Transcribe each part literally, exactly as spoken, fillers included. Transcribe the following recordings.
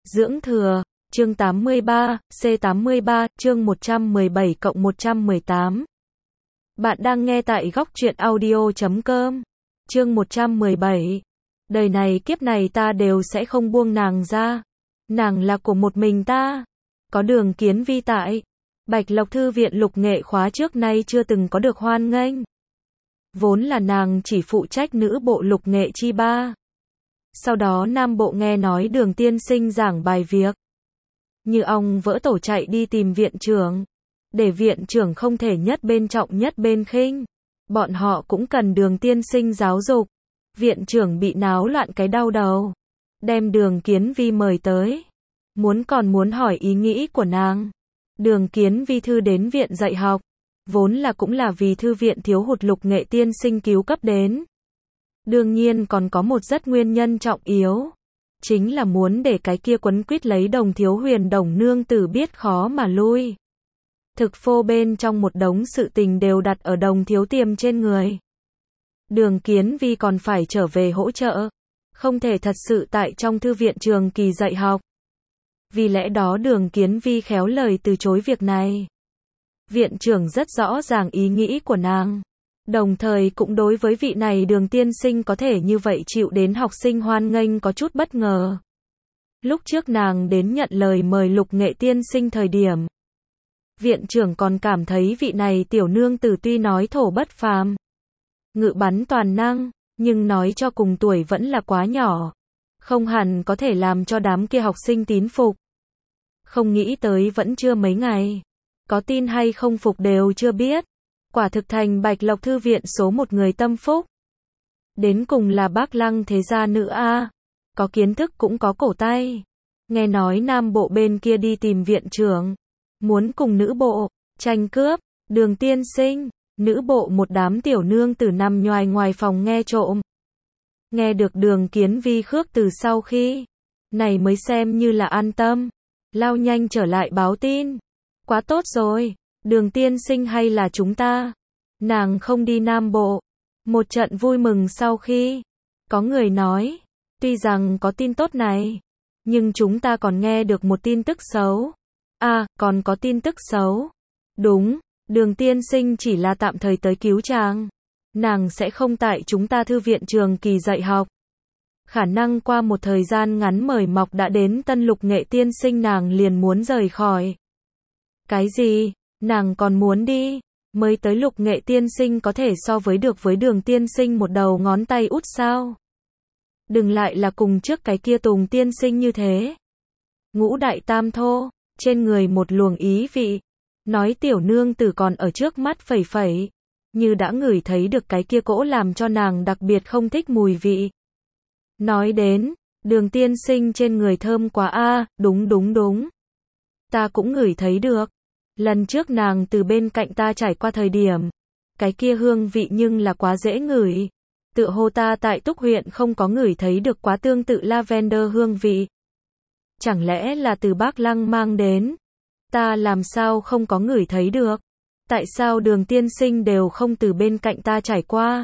Dưỡng thừa, chương tám mươi ba, C tám mươi ba, chương một trăm mười bảy cộng một trăm mười tám. Bạn đang nghe tại góc truyện audio chấm com. Chương một trăm mười bảy. Đời này kiếp này ta đều sẽ không buông nàng ra. Nàng là của một mình ta. Có Đường Kiến Vi tại. Bạch Lộc Thư viện lục nghệ khóa trước nay chưa từng có được hoan nghênh. Vốn là nàng chỉ phụ trách nữ bộ lục nghệ chi ba. Sau đó nam bộ nghe nói Đường tiên sinh giảng bài việc. Như ong vỡ tổ chạy đi tìm viện trưởng. Để viện trưởng không thể nhất bên trọng nhất bên khinh. Bọn họ cũng cần Đường tiên sinh giáo dục. Viện trưởng bị náo loạn cái đau đầu. Đem Đường Kiến Vi mời tới. Muốn còn muốn hỏi ý nghĩ của nàng. Đường Kiến Vi thư đến viện dạy học. Vốn là cũng là vì thư viện thiếu hụt lục nghệ tiên sinh cứu cấp đến. Đương nhiên còn có một rất nguyên nhân trọng yếu. Chính là muốn để cái kia quấn quýt lấy Đồng Thiếu Huyền Đồng nương tử biết khó mà lui. Thực phô bên trong một đống sự tình đều đặt ở Đồng Thiếu Tiềm trên người. Đường Kiến Vi còn phải trở về hỗ trợ. Không thể thật sự tại trong thư viện trường kỳ dạy học. Vì lẽ đó Đường Kiến Vi khéo lời từ chối việc này. Viện trưởng rất rõ ràng ý nghĩ của nàng. Đồng thời cũng đối với vị này Đường tiên sinh có thể như vậy chịu đến học sinh hoan nghênh có chút bất ngờ. Lúc trước nàng đến nhận lời mời lục nghệ tiên sinh thời điểm. Viện trưởng còn cảm thấy vị này tiểu nương tử tuy nói thổ bất phàm. Ngự bắn toàn năng, nhưng nói cho cùng tuổi vẫn là quá nhỏ. Không hẳn có thể làm cho đám kia học sinh tín phục. Không nghĩ tới vẫn chưa mấy ngày. Có tin hay không phục đều chưa biết. Quả thực thành Bạch Lộc Thư viện số một người tâm phúc. Đến cùng là Bác Lăng thế gia nữ a, có kiến thức cũng có cổ tay. Nghe nói nam bộ bên kia đi tìm viện trưởng. Muốn cùng nữ bộ, tranh cướp, Đường tiên sinh, nữ bộ một đám tiểu nương tử nằm nhoài ngoài phòng nghe trộm. Nghe được Đường Kiến Vi khước từ sau khi. Này mới xem như là an tâm. Lao nhanh trở lại báo tin. Quá tốt rồi. Đường tiên sinh hay là chúng ta? Nàng không đi nam bộ. Một trận vui mừng sau khi. Có người nói. Tuy rằng có tin tốt này. Nhưng chúng ta còn nghe được một tin tức xấu. À, còn có tin tức xấu. Đúng. Đường tiên sinh chỉ là tạm thời tới cứu chàng. Nàng sẽ không tại chúng ta thư viện trường kỳ dạy học. Khả năng qua một thời gian ngắn mời mọc đã đến tân lục nghệ tiên sinh nàng liền muốn rời khỏi. Cái gì? Nàng còn muốn đi? Mới tới lục nghệ tiên sinh có thể so với được với Đường tiên sinh một đầu ngón tay út sao? Đừng lại là cùng trước cái kia Tùng tiên sinh như thế. Ngũ đại tam thô, trên người một luồng ý vị. Nói tiểu nương tử còn ở trước mắt phẩy phẩy. Như đã ngửi thấy được cái kia cỗ làm cho nàng đặc biệt không thích mùi vị. Nói đến, Đường tiên sinh trên người thơm quá a, đúng đúng đúng. Ta cũng ngửi thấy được. Lần trước nàng từ bên cạnh ta trải qua thời điểm. Cái kia hương vị nhưng là quá dễ ngửi. Tựa hồ ta tại Túc huyện không có ngửi thấy được quá tương tự lavender hương vị. Chẳng lẽ là từ Bác Lăng mang đến? Ta làm sao không có ngửi thấy được? Tại sao Đường tiên sinh đều không từ bên cạnh ta trải qua?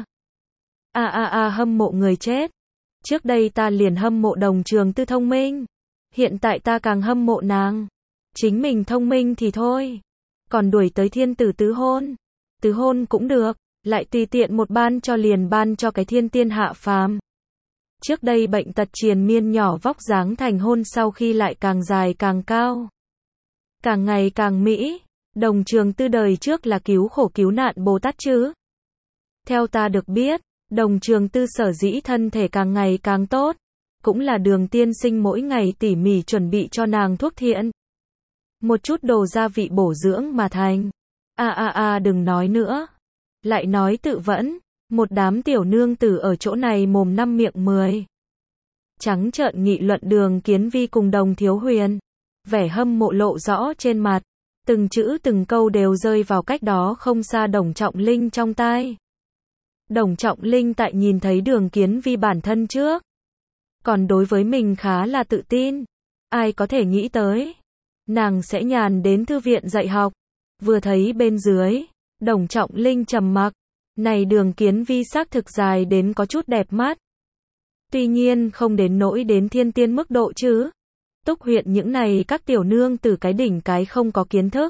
A a a hâm mộ người chết. Trước đây ta liền hâm mộ Đồng Trường Tư thông minh. Hiện tại ta càng hâm mộ nàng. Chính mình thông minh thì thôi. Còn đuổi tới thiên tử tứ hôn. Tứ hôn cũng được. Lại tùy tiện một ban cho liền ban cho cái thiên tiên hạ phàm. Trước đây bệnh tật triền miên nhỏ vóc dáng thành hôn sau khi lại càng dài càng cao. Càng ngày càng mỹ. Đồng Trường Tư đời trước là cứu khổ cứu nạn Bồ Tát chứ. Theo ta được biết. Đồng Trường Tư sở dĩ thân thể càng ngày càng tốt. Cũng là Đường tiên sinh mỗi ngày tỉ mỉ chuẩn bị cho nàng thuốc thiện. Một chút đồ gia vị bổ dưỡng mà thành. A a a đừng nói nữa. Lại nói tự vẫn. Một đám tiểu nương tử ở chỗ này mồm năm miệng mười. Trắng trợn nghị luận Đường Kiến Vi cùng Đồng Thiếu Huyền. Vẻ hâm mộ lộ rõ trên mặt. Từng chữ từng câu đều rơi vào cách đó không xa Đồng Trọng Linh trong tai. Đồng Trọng Linh tại nhìn thấy Đường Kiến Vi bản thân trước. Còn đối với mình khá là tự tin. Ai có thể nghĩ tới. Nàng sẽ nhàn đến thư viện dạy học. Vừa thấy bên dưới. Đồng Trọng Linh trầm mặc. Này Đường Kiến Vi xác thực dài đến có chút đẹp mắt. Tuy nhiên không đến nỗi đến thiên tiên mức độ chứ. Túc huyện những này các tiểu nương từ cái đỉnh cái không có kiến thức.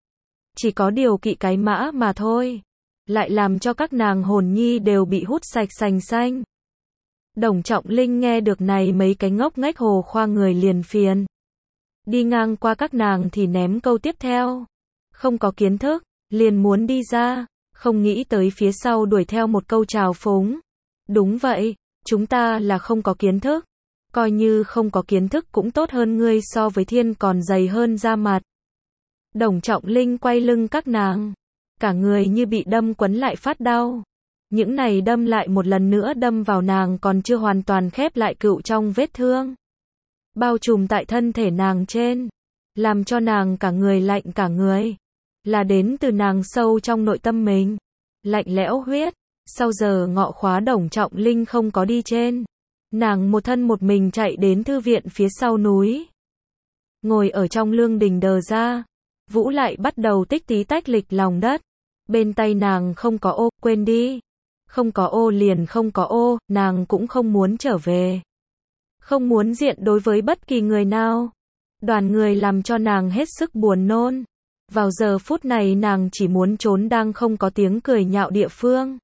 Chỉ có điều kỵ cái mã mà thôi. Lại làm cho các nàng hồn nhi đều bị hút sạch sành xanh. Đồng Trọng Linh nghe được này mấy cái ngốc nghếch hồ khoa người liền phiền. Đi ngang qua các nàng thì ném câu tiếp theo. Không có kiến thức, liền muốn đi ra, không nghĩ tới phía sau đuổi theo một câu trào phúng. Đúng vậy, chúng ta là không có kiến thức. Coi như không có kiến thức cũng tốt hơn ngươi so với thiên còn dày hơn da mặt. Đồng Trọng Linh quay lưng các nàng. Cả người như bị đâm quấn lại phát đau. Những này đâm lại một lần nữa đâm vào nàng còn chưa hoàn toàn khép lại cựu trong vết thương. Bao trùm tại thân thể nàng trên. Làm cho nàng cả người lạnh cả người. Là đến từ nàng sâu trong nội tâm mình. Lạnh lẽo huyết. Sau giờ ngọ khóa Đồng Trọng Linh không có đi trên. Nàng một thân một mình chạy đến thư viện phía sau núi. Ngồi ở trong lương đình đờ ra. Vũ lại bắt đầu tích tí tách lịch lòng đất. Bên tay nàng không có ô, quên đi. Không có ô liền không có ô, nàng cũng không muốn trở về. Không muốn diện đối với bất kỳ người nào. Đoàn người làm cho nàng hết sức buồn nôn. Vào giờ phút này nàng chỉ muốn trốn đang không có tiếng cười nhạo địa phương.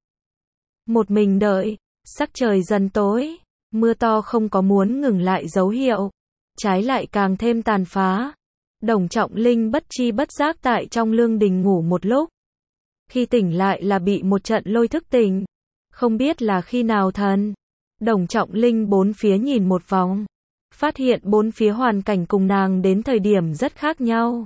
Một mình đợi, sắc trời dần tối, mưa to không có muốn ngừng lại dấu hiệu. Trái lại càng thêm tàn phá. Đồng Trọng Linh bất chi bất giác tại trong lương đình ngủ một lúc. Khi tỉnh lại là bị một trận lôi thức tỉnh. Không biết là khi nào thần. Đồng Trọng Linh bốn phía nhìn một vòng. Phát hiện bốn phía hoàn cảnh cùng nàng đến thời điểm rất khác nhau.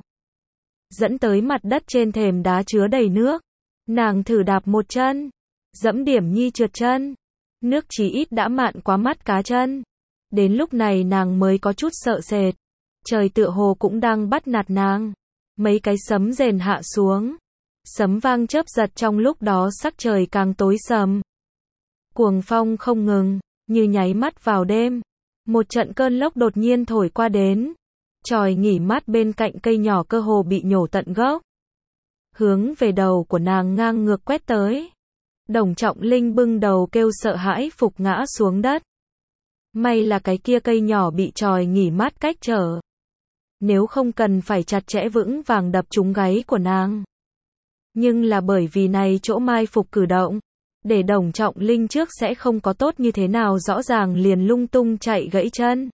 Dẫn tới mặt đất trên thềm đá chứa đầy nước. Nàng thử đạp một chân. Dẫm điểm nhi trượt chân. Nước chỉ ít đã mạn quá mắt cá chân. Đến lúc này nàng mới có chút sợ sệt. Trời tựa hồ cũng đang bắt nạt nàng. Mấy cái sấm rền hạ xuống. Sấm vang chớp giật trong lúc đó sắc trời càng tối sầm. Cuồng phong không ngừng, như nháy mắt vào đêm. Một trận cơn lốc đột nhiên thổi qua đến. Chòi nghỉ mát bên cạnh cây nhỏ cơ hồ bị nhổ tận gốc. Hướng về đầu của nàng ngang ngược quét tới. Đồng Trọng Linh bưng đầu kêu sợ hãi phục ngã xuống đất. May là cái kia cây nhỏ bị chòi nghỉ mát cách trở. Nếu không cần phải chặt chẽ vững vàng đập trúng gáy của nàng. Nhưng là bởi vì này chỗ mai phục cử động. Để Đồng Trọng Linh trước sẽ không có tốt như thế nào rõ ràng liền lung tung chạy gãy chân.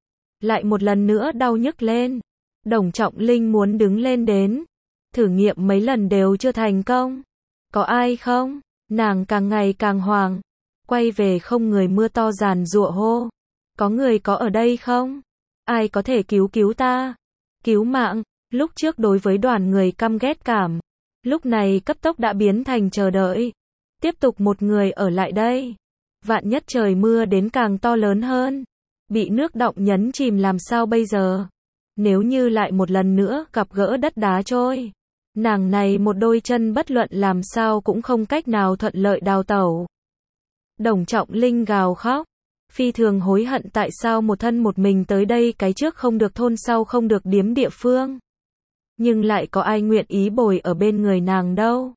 Lại một lần nữa đau nhức lên. Đồng Trọng Linh muốn đứng lên đến. Thử nghiệm mấy lần đều chưa thành công. Có ai không? Nàng càng ngày càng hoảng. Quay về không người mưa to giàn giụa hô. Có người có ở đây không? Ai có thể cứu cứu ta? Cứu mạng. Lúc trước đối với đoàn người căm ghét cảm. Lúc này cấp tốc đã biến thành chờ đợi. Tiếp tục một người ở lại đây. Vạn nhất trời mưa đến càng to lớn hơn. Bị nước đọng nhấn chìm làm sao bây giờ? Nếu như lại một lần nữa gặp gỡ đất đá trôi. Nàng này một đôi chân bất luận làm sao cũng không cách nào thuận lợi đào tẩu. Đồng Trọng Linh gào khóc. Phi thường hối hận tại sao một thân một mình tới đây cái trước không được thôn sau không được điếm địa phương. Nhưng lại có ai nguyện ý bồi ở bên người nàng đâu.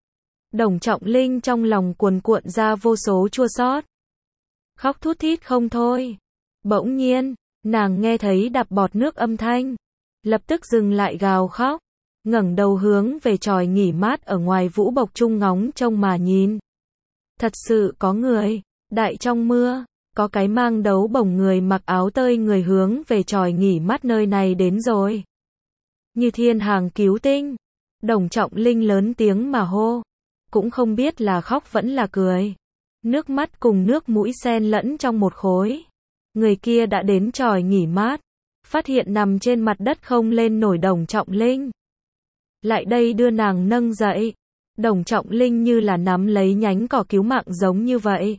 Đồng Trọng Linh trong lòng cuồn cuộn ra vô số chua xót. Khóc thút thít không thôi. Bỗng nhiên, nàng nghe thấy đạp bọt nước âm thanh. Lập tức dừng lại gào khóc. Ngẩng đầu hướng về chòi nghỉ mát ở ngoài Vũ Bộc Trung ngóng trông mà nhìn. Thật sự có người. Đại trong mưa. Có cái mang đấu bổng người mặc áo tơi người hướng về chòi nghỉ mát nơi này đến rồi. Như thiên hàng cứu tinh. Đồng Trọng Linh lớn tiếng mà hô. Cũng không biết là khóc vẫn là cười. Nước mắt cùng nước mũi xen lẫn trong một khối. Người kia đã đến chòi nghỉ mát. Phát hiện nằm trên mặt đất không lên nổi Đồng Trọng Linh. Lại đây đưa nàng nâng dậy. Đồng Trọng Linh như là nắm lấy nhánh cỏ cứu mạng giống như vậy.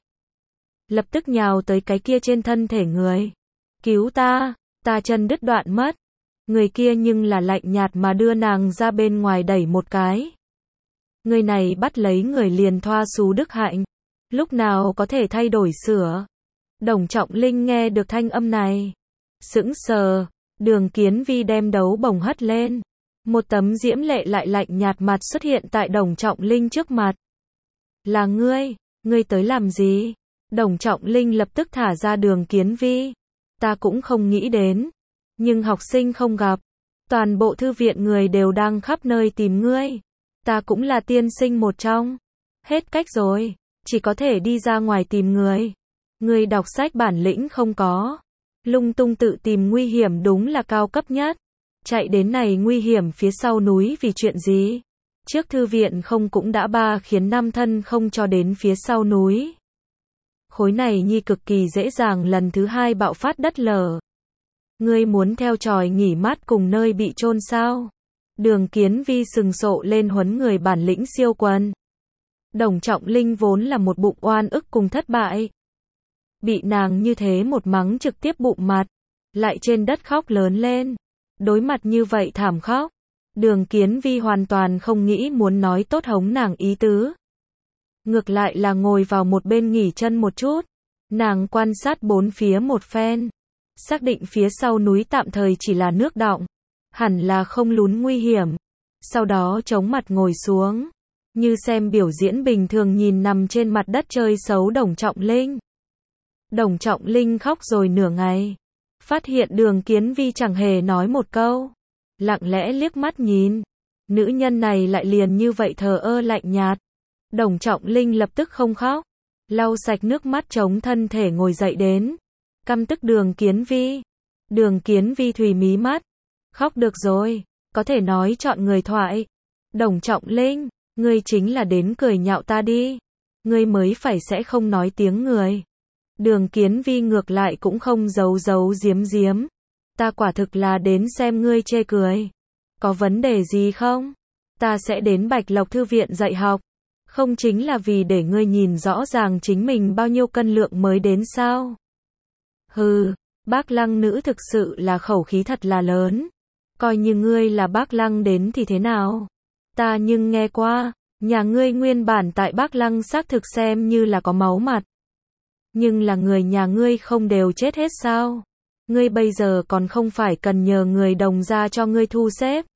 Lập tức nhào tới cái kia trên thân thể người. Cứu ta, ta chân đứt đoạn mất. Người kia nhưng là lạnh nhạt mà đưa nàng ra bên ngoài đẩy một cái. Người này bắt lấy người liền thoa xú đức hạnh. Lúc nào có thể thay đổi sửa. Đồng Trọng Linh nghe được thanh âm này. Sững sờ, Đường Kiến Vi đem đấu bổng hất lên. Một tấm diễm lệ lại lạnh nhạt mặt xuất hiện tại Đồng Trọng Linh trước mặt. Là ngươi, ngươi tới làm gì? Đồng Trọng Linh lập tức thả ra Đường Kiến Vi. Ta cũng không nghĩ đến. Nhưng học sinh không gặp. Toàn bộ thư viện người đều đang khắp nơi tìm ngươi. Ta cũng là tiên sinh một trong. Hết cách rồi. Chỉ có thể đi ra ngoài tìm người. Ngươi đọc sách bản lĩnh không có. Lung tung tự tìm nguy hiểm đúng là cao cấp nhất. Chạy đến này nguy hiểm phía sau núi vì chuyện gì? Trước thư viện không cũng đã ba khiến năm thân không cho đến phía sau núi. Khối này nhi cực kỳ dễ dàng lần thứ hai bạo phát đất lở. Ngươi muốn theo tròi nghỉ mát cùng nơi bị chôn sao? Đường Kiến Vi sừng sộ lên huấn người bản lĩnh siêu quần. Đồng Trọng Linh vốn là một bụng oan ức cùng thất bại. Bị nàng như thế một mắng trực tiếp bụng mặt. Lại trên đất khóc lớn lên. Đối mặt như vậy thảm khóc. Đường Kiến Vi hoàn toàn không nghĩ muốn nói tốt hống nàng ý tứ. Ngược lại là ngồi vào một bên nghỉ chân một chút. Nàng quan sát bốn phía một phen. Xác định phía sau núi tạm thời chỉ là nước đọng. Hẳn là không lún nguy hiểm. Sau đó chống mặt ngồi xuống. Như xem biểu diễn bình thường nhìn nằm trên mặt đất chơi xấu Đồng Trọng Linh. Đồng Trọng Linh khóc rồi nửa ngày. Phát hiện Đường Kiến Vi chẳng hề nói một câu. Lặng lẽ liếc mắt nhìn. Nữ nhân này lại liền như vậy thờ ơ lạnh nhạt. Đồng Trọng Linh lập tức không khóc. Lau sạch nước mắt chống thân thể ngồi dậy đến. Căm tức Đường Kiến Vi. Đường Kiến Vi thùy mí mắt. Khóc được rồi. Có thể nói chọn người thoại. Đồng Trọng Linh. Ngươi chính là đến cười nhạo ta đi. Ngươi mới phải sẽ không nói tiếng người. Đường Kiến Vi ngược lại cũng không giấu giấu giếm giếm. Ta quả thực là đến xem ngươi chê cười. Có vấn đề gì không? Ta sẽ đến Bạch Lộc Thư viện dạy học. Không chính là vì để ngươi nhìn rõ ràng chính mình bao nhiêu cân lượng mới đến sao? Hừ, Bác Lăng nữ thực sự là khẩu khí thật là lớn. Coi như ngươi là Bác Lăng đến thì thế nào? Ta nhưng nghe qua, nhà ngươi nguyên bản tại Bác Lăng xác thực xem như là có máu mặt. Nhưng là người nhà ngươi không đều chết hết sao? Ngươi bây giờ còn không phải cần nhờ người Đồng gia cho ngươi thu xếp.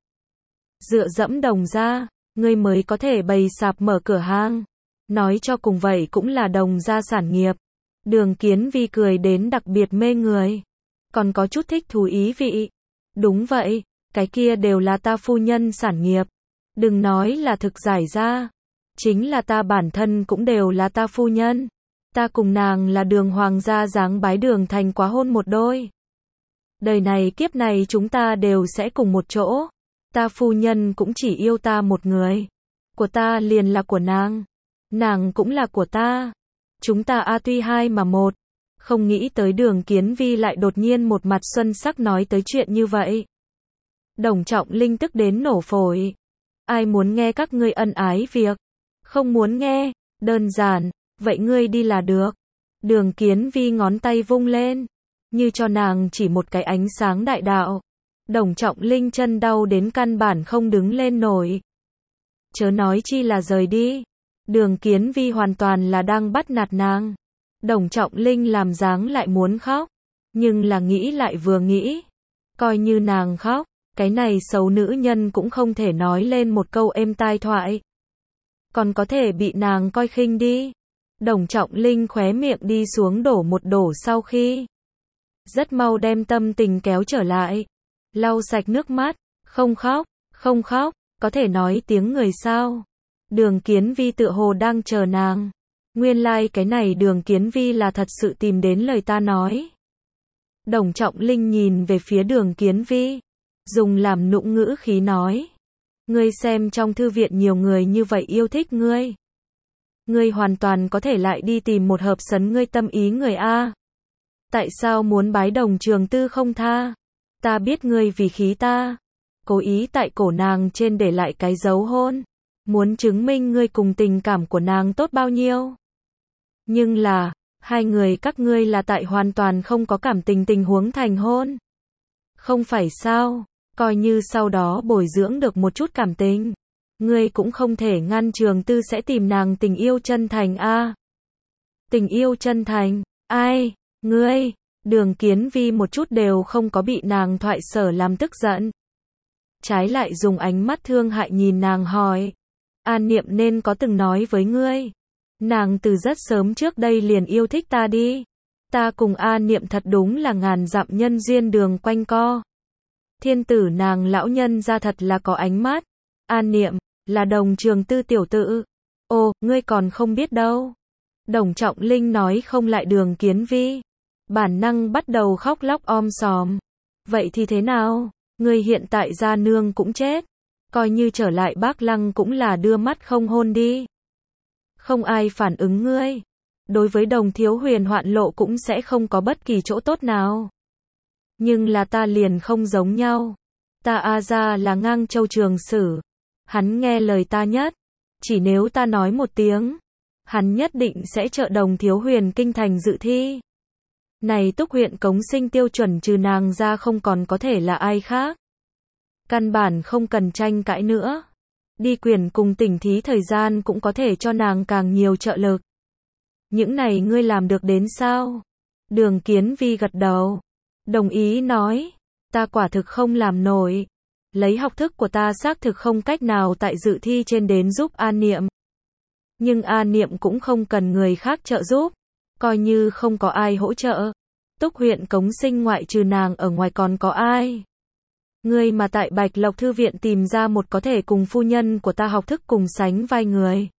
Dựa dẫm Đồng gia, ngươi mới có thể bày sạp mở cửa hàng. Nói cho cùng vậy cũng là Đồng gia sản nghiệp. Đường Kiến Vi cười đến đặc biệt mê người. Còn có chút thích thú ý vị. Đúng vậy, cái kia đều là ta phu nhân sản nghiệp. Đừng nói là thực giải ra. Chính là ta bản thân cũng đều là ta phu nhân. Ta cùng nàng là Đường hoàng gia dáng bái Đường thành quá hôn một đôi. Đời này kiếp này chúng ta đều sẽ cùng một chỗ. Ta phu nhân cũng chỉ yêu ta một người. Của ta liền là của nàng. Nàng cũng là của ta. Chúng ta a tuy hai mà một. Không nghĩ tới Đường Kiến Vi lại đột nhiên một mặt xuân sắc nói tới chuyện như vậy. Đồng Trọng Linh tức đến nổ phổi. Ai muốn nghe các ngươi ân ái việc? Không muốn nghe, đơn giản, vậy ngươi đi là được. Đường Kiến Vi ngón tay vung lên, như cho nàng chỉ một cái ánh sáng đại đạo. Đồng Trọng Linh chân đau đến căn bản không đứng lên nổi. Chớ nói chi là rời đi. Đường Kiến Vi hoàn toàn là đang bắt nạt nàng. Đồng Trọng Linh làm dáng lại muốn khóc, nhưng là nghĩ lại vừa nghĩ, coi như nàng khóc, cái này xấu nữ nhân cũng không thể nói lên một câu êm tai thoại. Còn có thể bị nàng coi khinh đi. Đồng Trọng Linh khóe miệng đi xuống đổ một đổ sau khi rất mau đem tâm tình kéo trở lại. Lau sạch nước mắt, không khóc, không khóc, có thể nói tiếng người sao. Đường Kiến Vi tựa hồ đang chờ nàng. Nguyên lai like cái này Đường Kiến Vi là thật sự tìm đến lời ta nói. Đồng Trọng Linh nhìn về phía Đường Kiến Vi, dùng làm nũng ngữ khí nói. Ngươi xem trong thư viện nhiều người như vậy yêu thích ngươi. Ngươi hoàn toàn có thể lại đi tìm một hợp sấn ngươi tâm ý người A. Tại sao muốn bái Đồng Trường Tư không tha? Ta biết ngươi vì khí ta. Cố ý tại cổ nàng trên để lại cái dấu hôn. Muốn chứng minh ngươi cùng tình cảm của nàng tốt bao nhiêu. Nhưng là, hai người các ngươi là tại hoàn toàn không có cảm tình tình huống thành hôn. Không phải sao, coi như sau đó bồi dưỡng được một chút cảm tình. Ngươi cũng không thể ngăn Trường Tư sẽ tìm nàng tình yêu chân thành a. Tình yêu chân thành, ai, ngươi, Đường Kiến Vi một chút đều không có bị nàng thoại sở làm tức giận. Trái lại dùng ánh mắt thương hại nhìn nàng hỏi. An Niệm nên có từng nói với ngươi. Nàng từ rất sớm trước đây liền yêu thích ta đi. Ta cùng An Niệm thật đúng là ngàn dặm nhân duyên đường quanh co. Thiên tử nàng lão nhân ra thật là có ánh mắt. An Niệm, là Đồng Trường Tư tiểu tử. Ồ, ngươi còn không biết đâu. Đồng Trọng Linh nói không lại Đường Kiến Vi. Bản năng bắt đầu khóc lóc om sòm. Vậy thì thế nào? Ngươi hiện tại gia nương cũng chết. Coi như trở lại Bác Lăng cũng là đưa mắt không hôn đi. Không ai phản ứng ngươi. Đối với Đồng Thiếu Huyền hoạn lộ cũng sẽ không có bất kỳ chỗ tốt nào. Nhưng là ta liền không giống nhau. Ta A Gia là Ngang Châu Trường Sử. Hắn nghe lời ta nhất. Chỉ nếu ta nói một tiếng, hắn nhất định sẽ trợ Đồng Thiếu Huyền kinh thành dự thi. Này Túc huyện cống sinh tiêu chuẩn trừ nàng ra không còn có thể là ai khác. Căn bản không cần tranh cãi nữa. Đi quyền cùng tỉnh thí thời gian cũng có thể cho nàng càng nhiều trợ lực. Những này ngươi làm được đến sao? Đường Kiến Vi gật đầu. Đồng ý nói. Ta quả thực không làm nổi. Lấy học thức của ta xác thực không cách nào tại dự thi trên đến giúp An Niệm. Nhưng An Niệm cũng không cần người khác trợ giúp. Coi như không có ai hỗ trợ. Túc huyện cống sinh ngoại trừ nàng ở ngoài còn có ai? Ngươi mà tại Bạch Lộc Thư viện tìm ra một có thể cùng phu nhân của ta học thức cùng sánh vai người.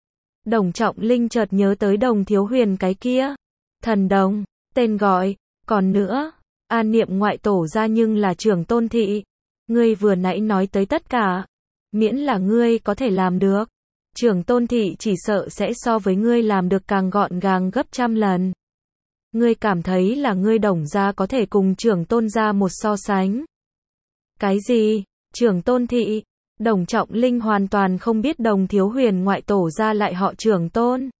Đồng Trọng Linh chợt nhớ tới Đồng Thiếu Huyền cái kia. Thần đồng, tên gọi, còn nữa, An Niệm ngoại tổ ra nhưng là trưởng tôn thị. Ngươi vừa nãy nói tới tất cả. Miễn là ngươi có thể làm được. Trưởng tôn thị chỉ sợ sẽ so với ngươi làm được càng gọn gàng gấp trăm lần. Ngươi cảm thấy là ngươi Đồng gia có thể cùng trưởng tôn gia một so sánh. Cái gì? Trưởng tôn thị? Đồng Trọng Linh hoàn toàn không biết Đồng Thiếu Huyền ngoại tổ ra lại họ Trưởng tôn.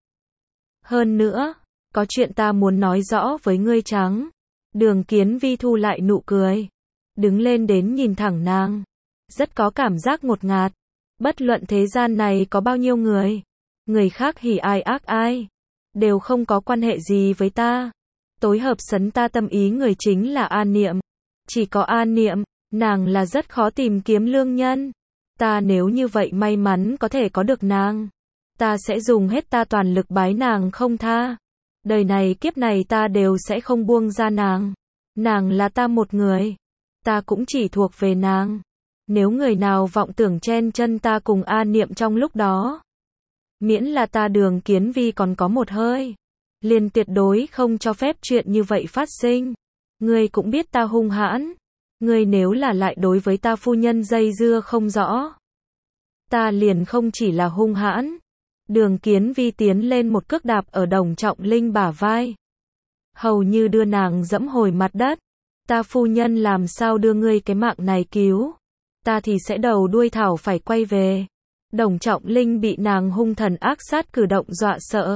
Hơn nữa, có chuyện ta muốn nói rõ với ngươi trắng. Đường Kiến Vi thu lại nụ cười. Đứng lên đến nhìn thẳng nàng. Rất có cảm giác ngột ngạt. Bất luận thế gian này có bao nhiêu người. Người khác hỉ ai ác ai. Đều không có quan hệ gì với ta. Tối hợp sấn ta tâm ý người chính là An Niệm. Chỉ có An Niệm, nàng là rất khó tìm kiếm lương nhân. Ta nếu như vậy may mắn có thể có được nàng. Ta sẽ dùng hết ta toàn lực bái nàng không tha. Đời này kiếp này ta đều sẽ không buông ra nàng. Nàng là ta một người. Ta cũng chỉ thuộc về nàng. Nếu người nào vọng tưởng chen chân ta cùng An Niệm trong lúc đó. Miễn là ta Đường Kiến Vi còn có một hơi. Liền tuyệt đối không cho phép chuyện như vậy phát sinh. Ngươi cũng biết ta hung hãn. Ngươi nếu là lại đối với ta phu nhân dây dưa không rõ. Ta liền không chỉ là hung hãn. Đường Kiến Vi tiến lên một cước đạp ở Đồng Trọng Linh bả vai. Hầu như đưa nàng dẫm hồi mặt đất. Ta phu nhân làm sao đưa ngươi cái mạng này cứu. Ta thì sẽ đầu đuôi thảo phải quay về. Đồng Trọng Linh bị nàng hung thần ác sát cử động dọa sợ.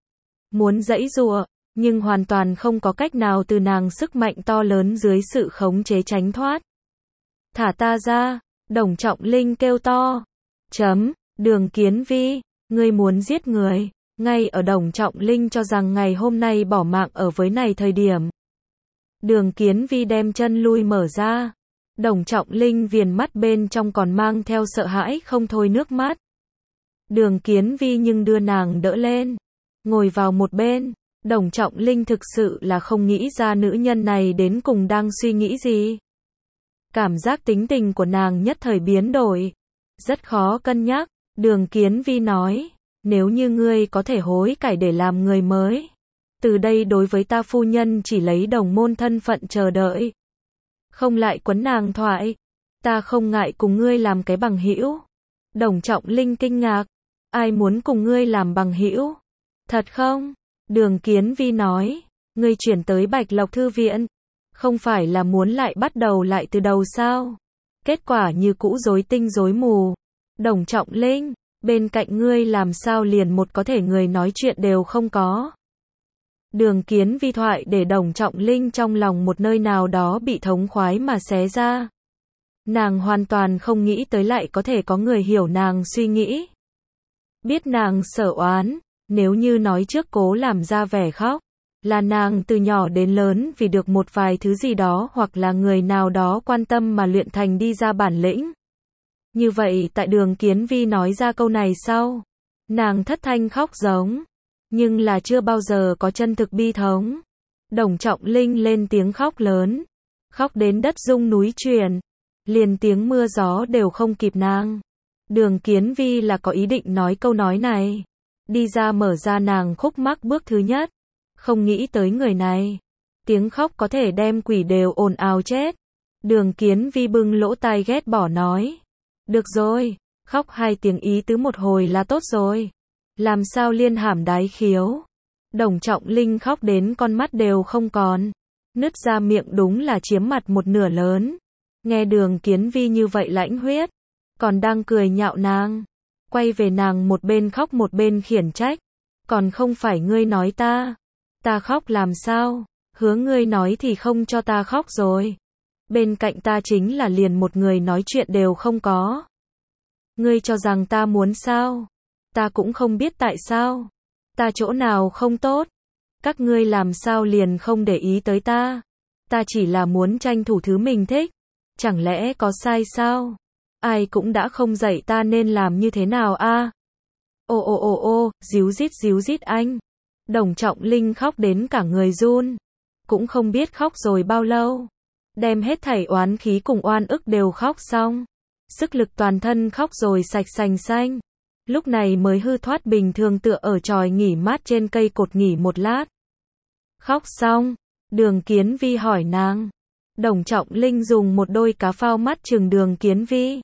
Muốn giãy giụa, nhưng hoàn toàn không có cách nào từ nàng sức mạnh to lớn dưới sự khống chế tránh thoát. Thả ta ra, Đồng Trọng Linh kêu to. Chấm, Đường Kiến Vi, ngươi muốn giết người. Ngay ở Đồng Trọng Linh cho rằng ngày hôm nay bỏ mạng ở với này thời điểm. Đường Kiến Vi đem chân lui mở ra. Đồng Trọng Linh viền mắt bên trong còn mang theo sợ hãi không thôi nước mắt. Đường Kiến Vi nhưng đưa nàng đỡ lên. Ngồi vào một bên. Đồng Trọng Linh thực sự là không nghĩ ra nữ nhân này đến cùng đang suy nghĩ gì. Cảm giác tính tình của nàng nhất thời biến đổi. Rất khó cân nhắc. Đường Kiến Vi nói. Nếu như ngươi có thể hối cải để làm người mới. Từ đây đối với ta phu nhân chỉ lấy đồng môn thân phận chờ đợi. Không lại quấn nàng thoại. Ta không ngại cùng ngươi làm cái bằng hữu. Đồng Trọng Linh kinh ngạc. Ai muốn cùng ngươi làm bằng hữu? Thật không? Đường Kiến Vi nói. Ngươi chuyển tới Bạch Lộc Thư viện. Không phải là muốn lại bắt đầu lại từ đầu sao? Kết quả như cũ rối tinh rối mù. Đồng Trọng Linh, bên cạnh ngươi làm sao liền một có thể người nói chuyện đều không có. Đường Kiến Vi thoại để Đồng Trọng Linh trong lòng một nơi nào đó bị thống khoái mà xé ra. Nàng hoàn toàn không nghĩ tới lại có thể có người hiểu nàng suy nghĩ. Biết nàng sợ oán, nếu như nói trước cố làm ra vẻ khóc, là nàng từ nhỏ đến lớn vì được một vài thứ gì đó hoặc là người nào đó quan tâm mà luyện thành đi ra bản lĩnh. Như vậy tại Đường Kiến Vi nói ra câu này sau, nàng thất thanh khóc giống, nhưng là chưa bao giờ có chân thực bi thống. Đồng Trọng Linh lên tiếng khóc lớn, khóc đến đất rung núi chuyển. liền tiếng mưa gió đều không kịp nàng. Đường Kiến Vi là có ý định nói câu nói này. Đi ra mở ra nàng khúc mắc bước thứ nhất. Không nghĩ tới người này. Tiếng khóc có thể đem quỷ đều ồn ào chết. Đường Kiến Vi bưng lỗ tai ghét bỏ nói. Được rồi, khóc hai tiếng ý tứ một hồi là tốt rồi. Làm sao liên hàm đái khiếu. Đồng Trọng Linh khóc đến con mắt đều không còn. Nứt ra miệng đúng là chiếm mặt một nửa lớn. Nghe Đường Kiến Vi như vậy lãnh huyết. Còn đang cười nhạo nàng. Quay về nàng một bên khóc một bên khiển trách. Còn không phải ngươi nói ta. Ta khóc làm sao? Hứa ngươi nói thì không cho ta khóc rồi. Bên cạnh ta chính là liền một người nói chuyện đều không có. Ngươi cho rằng ta muốn sao? Ta cũng không biết tại sao. Ta chỗ nào không tốt? Các ngươi làm sao liền không để ý tới ta? Ta chỉ là muốn tranh thủ thứ mình thích. Chẳng lẽ có sai sao? Ai cũng đã không dạy ta nên làm như thế nào a? À? Ô ô ô ô, díu dít díu dít anh. Đồng Trọng Linh khóc đến cả người run. Cũng không biết khóc rồi bao lâu. Đem hết thảy oán khí cùng oan ức đều khóc xong. Sức lực toàn thân khóc rồi sạch sành xanh. Lúc này mới hư thoát bình thường tựa ở chòi nghỉ mát trên cây cột nghỉ một lát. Khóc xong, Đường Kiến Vi hỏi nàng. Đồng Trọng Linh dùng một đôi cá phao mắt trừng Đường Kiến Vi.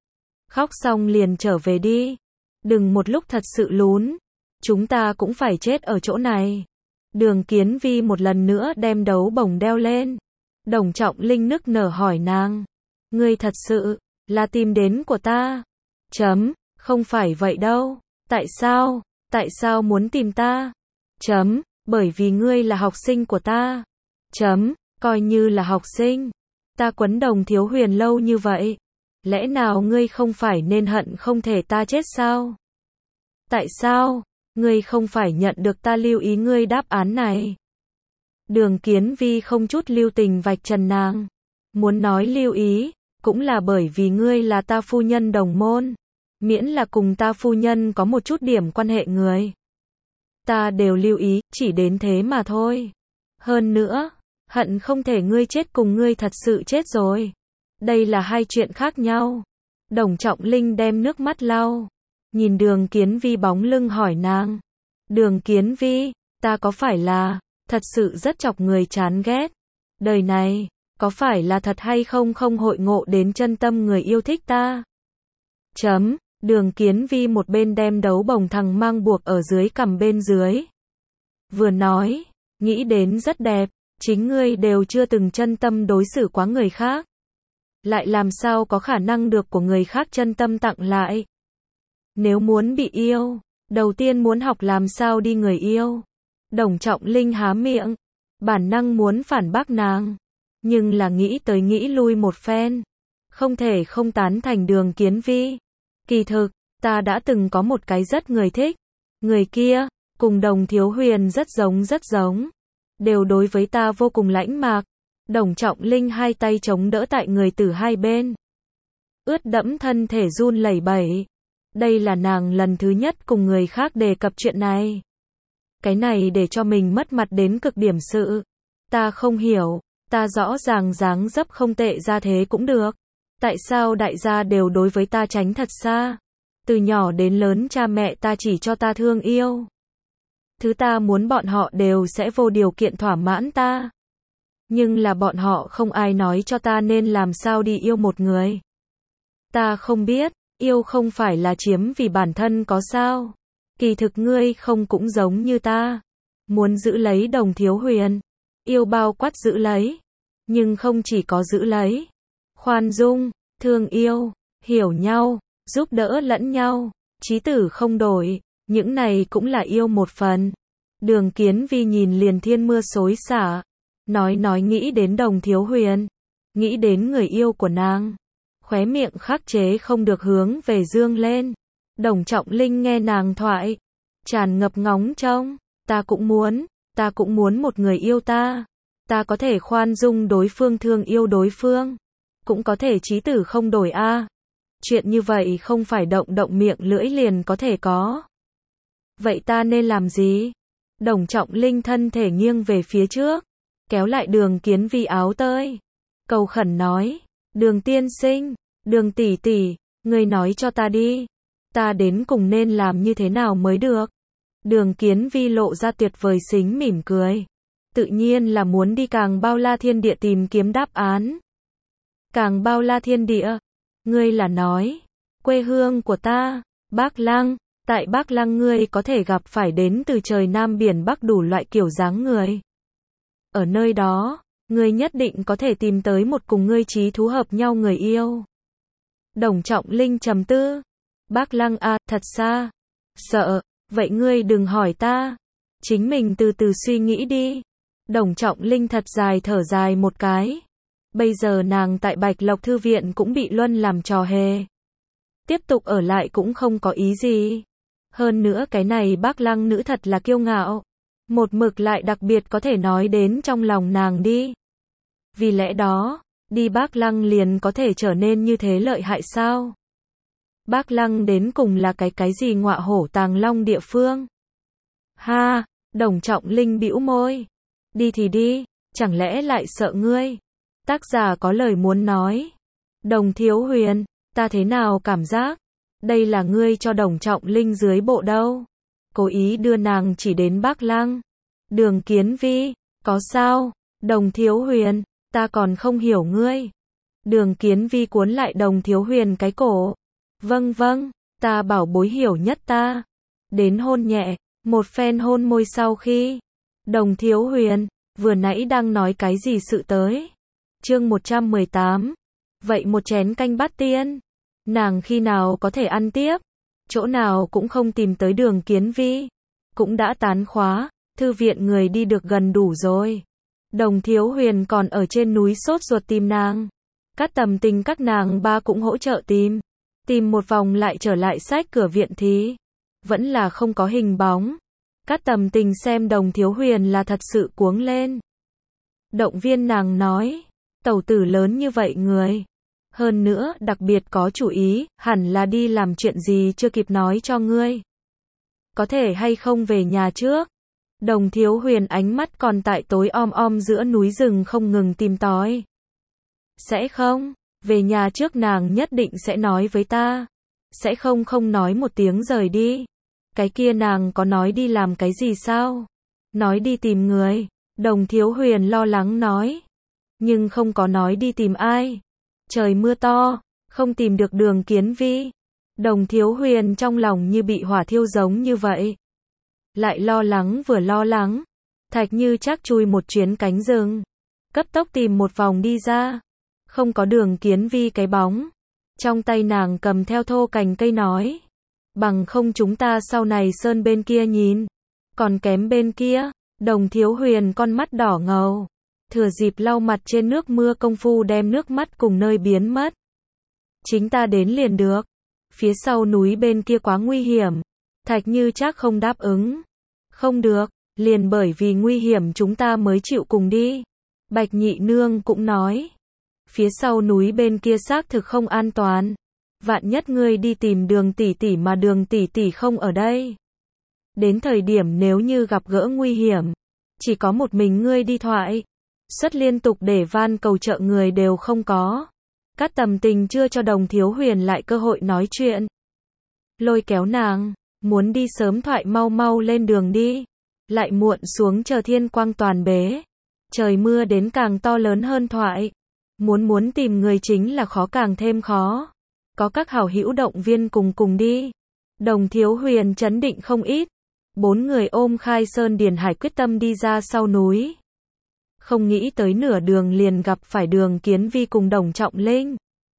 Khóc xong liền trở về đi. Đừng một lúc thật sự lún. Chúng ta cũng phải chết ở chỗ này. Đường Kiến Vi một lần nữa đem đấu bổng đeo lên. Đồng Trọng Linh nức nở hỏi nàng. Ngươi thật sự, là tìm đến của ta. Chấm, không phải vậy đâu. Tại sao, tại sao muốn tìm ta? Chấm, bởi vì ngươi là học sinh của ta. Chấm, coi như là học sinh. Ta quấn Đồng Thiếu Huyền lâu như vậy. Lẽ nào ngươi không phải nên hận không thể ta chết sao? Tại sao? Ngươi không phải nhận được ta lưu ý ngươi đáp án này. Đường Kiến Vi không chút lưu tình vạch trần nàng. Muốn nói lưu ý, cũng là bởi vì ngươi là ta phu nhân đồng môn. Miễn là cùng ta phu nhân có một chút điểm quan hệ người. Ta đều lưu ý, chỉ đến thế mà thôi. Hơn nữa, hận không thể ngươi chết cùng ngươi thật sự chết rồi. Đây là hai chuyện khác nhau. Đồng Trọng Linh đem nước mắt lau. Nhìn Đường Kiến Vi bóng lưng hỏi nàng. Đường Kiến Vi, ta có phải là, thật sự rất chọc người chán ghét. Đời này, có phải là thật hay không không hội ngộ đến chân tâm người yêu thích ta? Chấm, Đường Kiến Vi một bên đem đấu bồng thằng mang buộc ở dưới cằm bên dưới. Vừa nói, nghĩ đến rất đẹp, chính ngươi đều chưa từng chân tâm đối xử quá người khác. Lại làm sao có khả năng được của người khác chân tâm tặng lại? Nếu muốn bị yêu, đầu tiên muốn học làm sao đi người yêu. Đồng Trọng Linh há miệng, bản năng muốn phản bác nàng, nhưng là nghĩ tới nghĩ lui một phen, không thể không tán thành Đường Kiến Vi. Kỳ thực, ta đã từng có một cái rất người thích, người kia, cùng Đồng Thiếu Huyền rất giống rất giống, đều đối với ta vô cùng lãnh mạc. Đồng Trọng Linh hai tay chống đỡ tại người tử hai bên, ướt đẫm thân thể run lẩy bẩy. Đây là nàng lần thứ nhất cùng người khác đề cập chuyện này. Cái này để cho mình mất mặt đến cực điểm sự. Ta không hiểu, ta rõ ràng dáng dấp không tệ ra thế cũng được. Tại sao đại gia đều đối với ta tránh thật xa? Từ nhỏ đến lớn cha mẹ ta chỉ cho ta thương yêu. Thứ ta muốn bọn họ đều sẽ vô điều kiện thỏa mãn ta. Nhưng là bọn họ không ai nói cho ta nên làm sao đi yêu một người. Ta không biết, yêu không phải là chiếm vì bản thân có sao? Kỳ thực ngươi không cũng giống như ta. Muốn giữ lấy Đồng Thiếu Huyền. Yêu bao quát giữ lấy. Nhưng không chỉ có giữ lấy. Khoan dung, thương yêu, hiểu nhau, giúp đỡ lẫn nhau. Chí tử không đổi. Những này cũng là yêu một phần. Đường Kiến Vi nhìn liền thiên mưa xối xả. Nói nói nghĩ đến Đồng Thiếu Huyền. Nghĩ đến người yêu của nàng. Khóe miệng khắc chế không được hướng về dương lên. Đồng Trọng Linh nghe nàng thoại, tràn ngập ngóng trông. Ta cũng muốn, ta cũng muốn một người yêu ta. Ta có thể khoan dung đối phương thương yêu đối phương. Cũng có thể chí tử không đổi a. À. Chuyện như vậy không phải động động miệng lưỡi liền có thể có. Vậy ta nên làm gì? Đồng Trọng Linh thân thể nghiêng về phía trước, kéo lại Đường Kiến Vi áo tơi. Cầu khẩn nói, Đường tiên sinh, Đường tỷ tỷ, ngươi nói cho ta đi. Ta đến cùng nên làm như thế nào mới được? Đường Kiến Vi lộ ra tuyệt vời xính mỉm cười. Tự nhiên là muốn đi càng bao la thiên địa tìm kiếm đáp án. Càng bao la thiên địa? Ngươi là nói, quê hương của ta, Bắc Lăng, tại Bắc Lăng ngươi có thể gặp phải đến từ trời Nam biển Bắc đủ loại kiểu dáng người. Ở nơi đó, ngươi nhất định có thể tìm tới một cùng ngươi chí thú hợp nhau người yêu. Đồng Trọng Linh trầm tư. Bắc Lăng à, thật xa. Sợ, vậy ngươi đừng hỏi ta. Chính mình từ từ suy nghĩ đi. Đồng Trọng Linh thật dài thở dài một cái. Bây giờ nàng tại Bạch Lộc Thư Viện cũng bị Luân làm trò hề. Tiếp tục ở lại cũng không có ý gì. Hơn nữa cái này Bắc Lăng nữ thật là kiêu ngạo. Một mực lại đặc biệt có thể nói đến trong lòng nàng đi. Vì lẽ đó, đi Bắc Lăng liền có thể trở nên như thế lợi hại sao? Bắc Lăng đến cùng là cái cái gì ngọa hổ tàng long địa phương? Ha, Đồng Trọng Linh bĩu môi. Đi thì đi, chẳng lẽ lại sợ ngươi? Tác giả có lời muốn nói. Đồng Thiếu Huyền, ta thế nào cảm giác? Đây là ngươi cho Đồng Trọng Linh dưới bộ đâu? Cố ý đưa nàng chỉ đến Bắc Lăng. Đường Kiến Vi, có sao? Đồng Thiếu Huyền, ta còn không hiểu ngươi. Đường Kiến Vi cuốn lại Đồng Thiếu Huyền cái cổ. Vâng vâng, ta bảo bối hiểu nhất ta. Đến hôn nhẹ, một phen hôn môi sau khi. Đồng Thiếu Huyền, vừa nãy đang nói cái gì sự tới? Chương một trăm mười tám. Vậy một chén canh bát tiên. Nàng khi nào có thể ăn tiếp? Chỗ nào cũng không tìm tới Đường Kiến Vi. Cũng đã tán khóa, thư viện người đi được gần đủ rồi. Đồng Thiếu Huyền còn ở trên núi sốt ruột tìm nàng. Các tầm tình các nàng ba cũng hỗ trợ tìm. Tìm một vòng lại trở lại sách cửa viện thì vẫn là không có hình bóng. Các tầm tình xem Đồng Thiếu Huyền là thật sự cuống lên. Động viên nàng nói, tẩu tử lớn như vậy người. Hơn nữa, đặc biệt có chủ ý, hẳn là đi làm chuyện gì chưa kịp nói cho ngươi. Có thể hay không về nhà trước? Đồng Thiếu Huyền ánh mắt còn tại tối om om giữa núi rừng không ngừng tìm tòi. Sẽ không, về nhà trước nàng nhất định sẽ nói với ta. Sẽ không không nói một tiếng rời đi. Cái kia nàng có nói đi làm cái gì sao? Nói đi tìm người. Đồng Thiếu Huyền lo lắng nói. Nhưng không có nói đi tìm ai. Trời mưa to, không tìm được Đường Kiến Vi. Đồng Thiếu Huyền trong lòng như bị hỏa thiêu giống như vậy. Lại lo lắng vừa lo lắng. Thạch Như Trác chui một chuyến cánh rừng. Cấp tốc tìm một vòng đi ra. Không có Đường Kiến Vi cái bóng. Trong tay nàng cầm theo thô cành cây nói. Bằng không chúng ta sau này sơn bên kia nhìn. Còn kém bên kia. Đồng Thiếu Huyền con mắt đỏ ngầu. Thừa dịp lau mặt trên nước mưa công phu đem nước mắt cùng nơi biến mất. Chính ta đến liền được. Phía sau núi bên kia quá nguy hiểm. Thạch Như Trác không đáp ứng. Không được, liền bởi vì nguy hiểm chúng ta mới chịu cùng đi. Bạch Nhị Nương cũng nói. Phía sau núi bên kia xác thực không an toàn. Vạn nhất ngươi đi tìm Đường tỷ tỷ mà Đường tỷ tỷ không ở đây. Đến thời điểm nếu như gặp gỡ nguy hiểm. Chỉ có một mình ngươi đi thoại. Xuất liên tục để van cầu trợ người đều không có. Các tầm tình chưa cho Đồng Thiếu Huyền lại cơ hội nói chuyện. Lôi kéo nàng, muốn đi sớm thoại mau mau lên đường đi. Lại muộn xuống chờ thiên quang toàn bế. Trời mưa đến càng to lớn hơn thoại. Muốn muốn tìm người chính là khó càng thêm khó. Có các hảo hữu động viên cùng cùng đi. Đồng Thiếu Huyền chấn định không ít. Bốn người ôm khai sơn điền hải quyết tâm đi ra sau núi. Không nghĩ tới nửa đường liền gặp phải Đường Kiến Vi cùng Đồng Trọng Linh.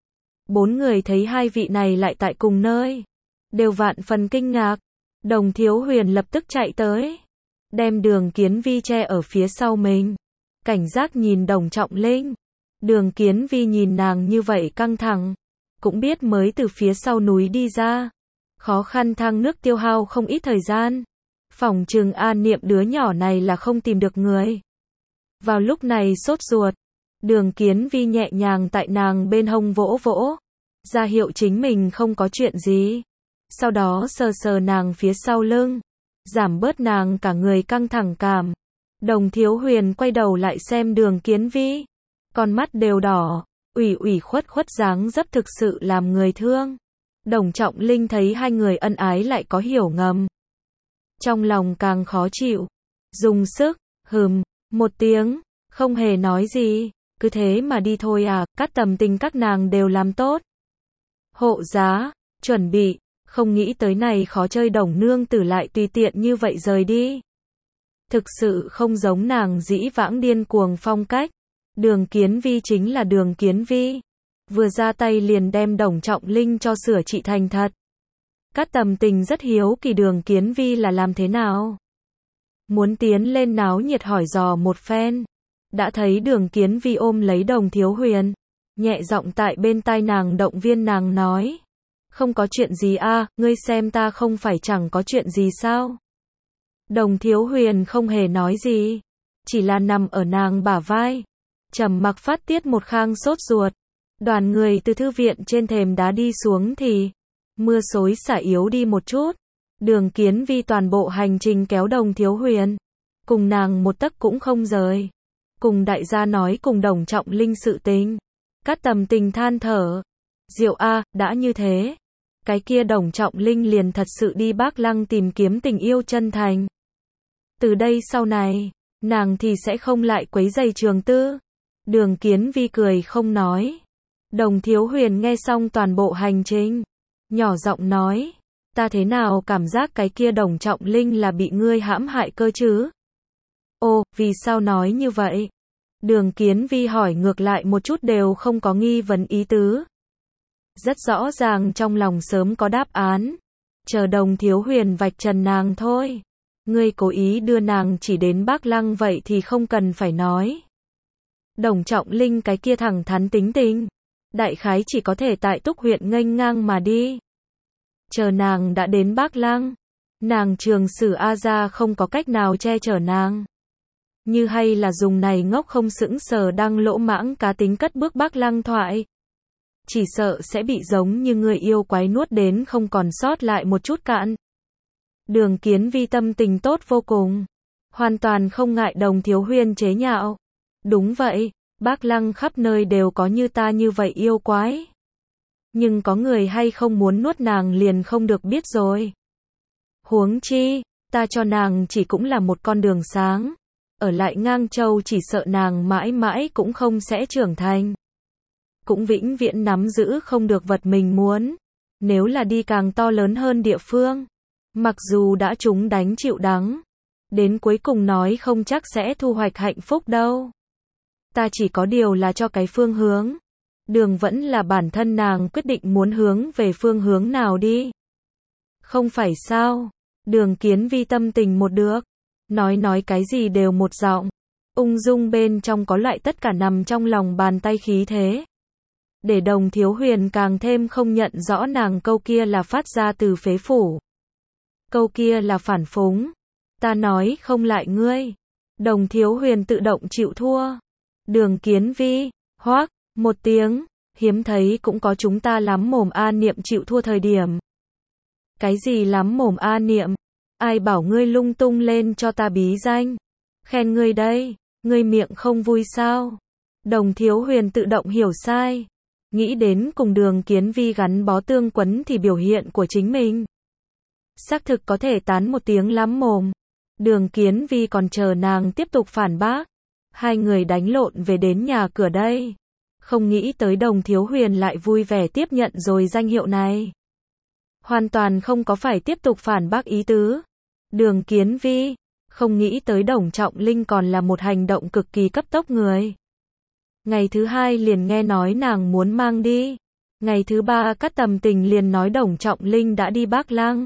Bốn người thấy hai vị này lại tại cùng nơi. Đều vạn phần kinh ngạc. Đồng Thiếu Huyền lập tức chạy tới. Đem Đường Kiến Vi che ở phía sau mình. Cảnh giác nhìn Đồng Trọng Linh. Đường Kiến Vi nhìn nàng như vậy căng thẳng. Cũng biết mới từ phía sau núi đi ra. Khó khăn thang nước tiêu hao không ít thời gian. Phỏng chừng an niệm đứa nhỏ này là không tìm được người. Vào lúc này sốt ruột. Đường Kiến Vi nhẹ nhàng tại nàng bên hông vỗ vỗ. Ra hiệu chính mình không có chuyện gì. Sau đó sờ sờ nàng phía sau lưng. Giảm bớt nàng cả người căng thẳng cảm. Đồng Thiếu Huyền quay đầu lại xem Đường Kiến Vi. Con mắt đều đỏ. ủy ủy khuất khuất dáng dấp thực sự làm người thương. Đồng Trọng Linh thấy hai người ân ái lại có hiểu ngầm. Trong lòng càng khó chịu. Dùng sức, hừm, một tiếng, không hề nói gì, cứ thế mà đi thôi à, Cát Tầm Tình các nàng đều làm tốt. Hộ giá, chuẩn bị, không nghĩ tới này khó chơi Đồng nương tử lại tùy tiện như vậy rời đi. Thực sự không giống nàng dĩ vãng điên cuồng phong cách. Đường Kiến Vi chính là Đường Kiến Vi. Vừa ra tay liền đem Đồng Trọng Linh cho sửa trị thành thật. Cát Tầm Tình rất hiếu kỳ Đường Kiến Vi là làm thế nào. Muốn tiến lên náo nhiệt hỏi dò một phen. Đã thấy Đường Kiến Vi ôm lấy Đồng Thiếu Huyền. Nhẹ giọng tại bên tai nàng động viên nàng nói. Không có chuyện gì a, ngươi xem ta không phải chẳng có chuyện gì sao. Đồng Thiếu Huyền không hề nói gì. Chỉ là nằm ở nàng bả vai. Trầm mặc phát tiết một khang sốt ruột. Đoàn người từ thư viện trên thềm đá đi xuống thì mưa xối xả yếu đi một chút. Đường Kiến Vi toàn bộ hành trình kéo Đồng Thiếu Huyền. Cùng nàng một tấc cũng không rời. Cùng đại gia nói cùng Đồng Trọng Linh sự tình. Cát Tầm Tình than thở. Diệu a, đã như thế. Cái kia Đồng Trọng Linh liền thật sự đi Bác Lăng tìm kiếm tình yêu chân thành. Từ đây sau này, nàng thì sẽ không lại quấy rầy Trường Tư. Đường Kiến Vi cười không nói. Đồng Thiếu Huyền nghe xong toàn bộ hành trình. Nhỏ giọng nói. Ta thế nào cảm giác cái kia Đồng Trọng Linh là bị ngươi hãm hại cơ chứ? Ô, vì sao nói như vậy? Đường Kiến Vi hỏi ngược lại một chút đều không có nghi vấn ý tứ. Rất rõ ràng trong lòng sớm có đáp án. Chờ Đồng Thiếu Huyền vạch trần nàng thôi. Ngươi cố ý đưa nàng chỉ đến Bác Lăng vậy thì không cần phải nói. Đồng Trọng Linh cái kia thẳng thắn tính tình. Đại khái chỉ có thể tại Túc huyện nghênh ngang mà đi. Chờ nàng đã đến Bác Lăng. Nàng Trường Sử A gia không có cách nào che chở nàng. Như hay là dùng này ngốc không sững sờ đang lỗ mãng cá tính cất bước Bác Lăng thoại. Chỉ sợ sẽ bị giống như người yêu quái nuốt đến không còn sót lại một chút cạn. Đường Kiến Vi tâm tình tốt vô cùng. Hoàn toàn không ngại Đồng Thiếu Huyền chế nhạo. Đúng vậy, Bác Lăng khắp nơi đều có như ta như vậy yêu quái. Nhưng có người hay không muốn nuốt nàng liền không được biết rồi. Huống chi, ta cho nàng chỉ cũng là một con đường sáng. Ở lại Ngang Châu chỉ sợ nàng mãi mãi cũng không sẽ trưởng thành. Cũng vĩnh viễn nắm giữ không được vật mình muốn. Nếu là đi càng to lớn hơn địa phương. Mặc dù đã trúng đánh chịu đắng. Đến cuối cùng nói không chắc sẽ thu hoạch hạnh phúc đâu. Ta chỉ có điều là cho cái phương hướng. Đường vẫn là bản thân nàng quyết định muốn hướng về phương hướng nào đi. Không phải sao? Đường Kiến Vi tâm tình một được. Nói nói cái gì đều một giọng. Ung dung bên trong có loại tất cả nằm trong lòng bàn tay khí thế. Để Đồng Thiếu Huyền càng thêm không nhận rõ nàng câu kia là phát ra từ phế phủ. Câu kia là phản phúng. Ta nói không lại ngươi. Đồng Thiếu Huyền tự động chịu thua. Đường Kiến Vi, hoác, một tiếng, hiếm thấy cũng có chúng ta lắm mồm a niệm chịu thua thời điểm. Cái gì lắm mồm a niệm? Ai bảo ngươi lung tung lên cho ta bí danh? Khen ngươi đây, ngươi miệng không vui sao? Đồng Thiếu Huyền tự động hiểu sai. Nghĩ đến cùng Đường Kiến Vi gắn bó tương quấn thì biểu hiện của chính mình. Xác thực có thể tán một tiếng lắm mồm. Đường Kiến Vi còn chờ nàng tiếp tục phản bác. Hai người đánh lộn về đến nhà cửa đây. Không nghĩ tới Đồng Thiếu Huyền lại vui vẻ tiếp nhận rồi danh hiệu này. Hoàn toàn không có phải tiếp tục phản bác ý tứ. Đường Kiến Vi, không nghĩ tới Đồng Trọng Linh còn là một hành động cực kỳ cấp tốc người. Ngày thứ hai liền nghe nói nàng muốn mang đi. Ngày thứ ba Cát Tầm Tình liền nói Đồng Trọng Linh đã đi Bác Lăng.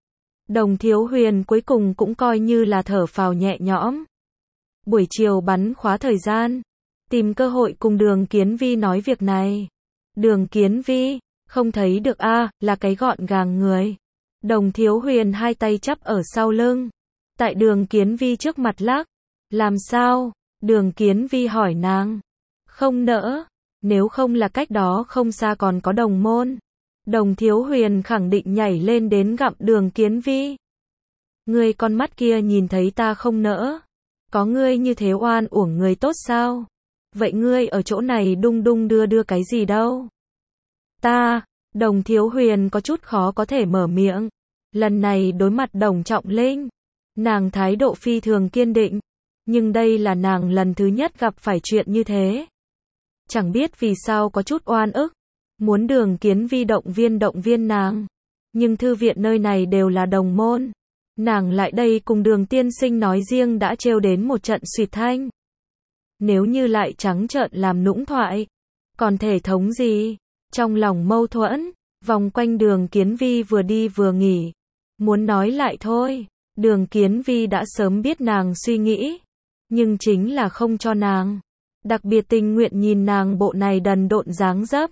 Đồng Thiếu Huyền cuối cùng cũng coi như là thở phào nhẹ nhõm. Buổi chiều bắn khóa thời gian. Tìm cơ hội cùng Đường Kiến Vi nói việc này. Đường Kiến Vi, không thấy được a, à, là cái gọn gàng người. Đồng Thiếu Huyền hai tay chắp ở sau lưng. Tại Đường Kiến Vi trước mặt lắc. Làm sao? Đường Kiến Vi hỏi nàng. Không nỡ. Nếu không là cách đó không xa còn có đồng môn. Đồng Thiếu Huyền khẳng định nhảy lên đến gặm Đường Kiến Vi. Ngươi con mắt kia nhìn thấy ta không nỡ. Có ngươi như thế oan uổng người tốt sao? vậy ngươi ở chỗ này đung đung đưa đưa cái gì đâu? Ta, Đồng Thiếu Huyền có chút khó có thể mở miệng. Lần này đối mặt Đồng Trọng Linh, nàng thái độ phi thường kiên định, nhưng đây là nàng lần thứ nhất gặp phải chuyện như thế. Chẳng biết vì sao có chút oan ức, muốn Đường Kiến Vi động viên động viên nàng, nhưng thư viện nơi này đều là đồng môn. Nàng lại đây cùng Đường tiên sinh nói riêng đã trêu đến một trận suýt thanh. Nếu như lại trắng trợn làm nũng thoại, còn thể thống gì? Trong lòng mâu thuẫn, vòng quanh Đường Kiến Vi vừa đi vừa nghỉ. Muốn nói lại thôi, Đường Kiến Vi đã sớm biết nàng suy nghĩ, nhưng chính là không cho nàng. Đặc biệt tình nguyện nhìn nàng bộ này đần độn dáng dấp.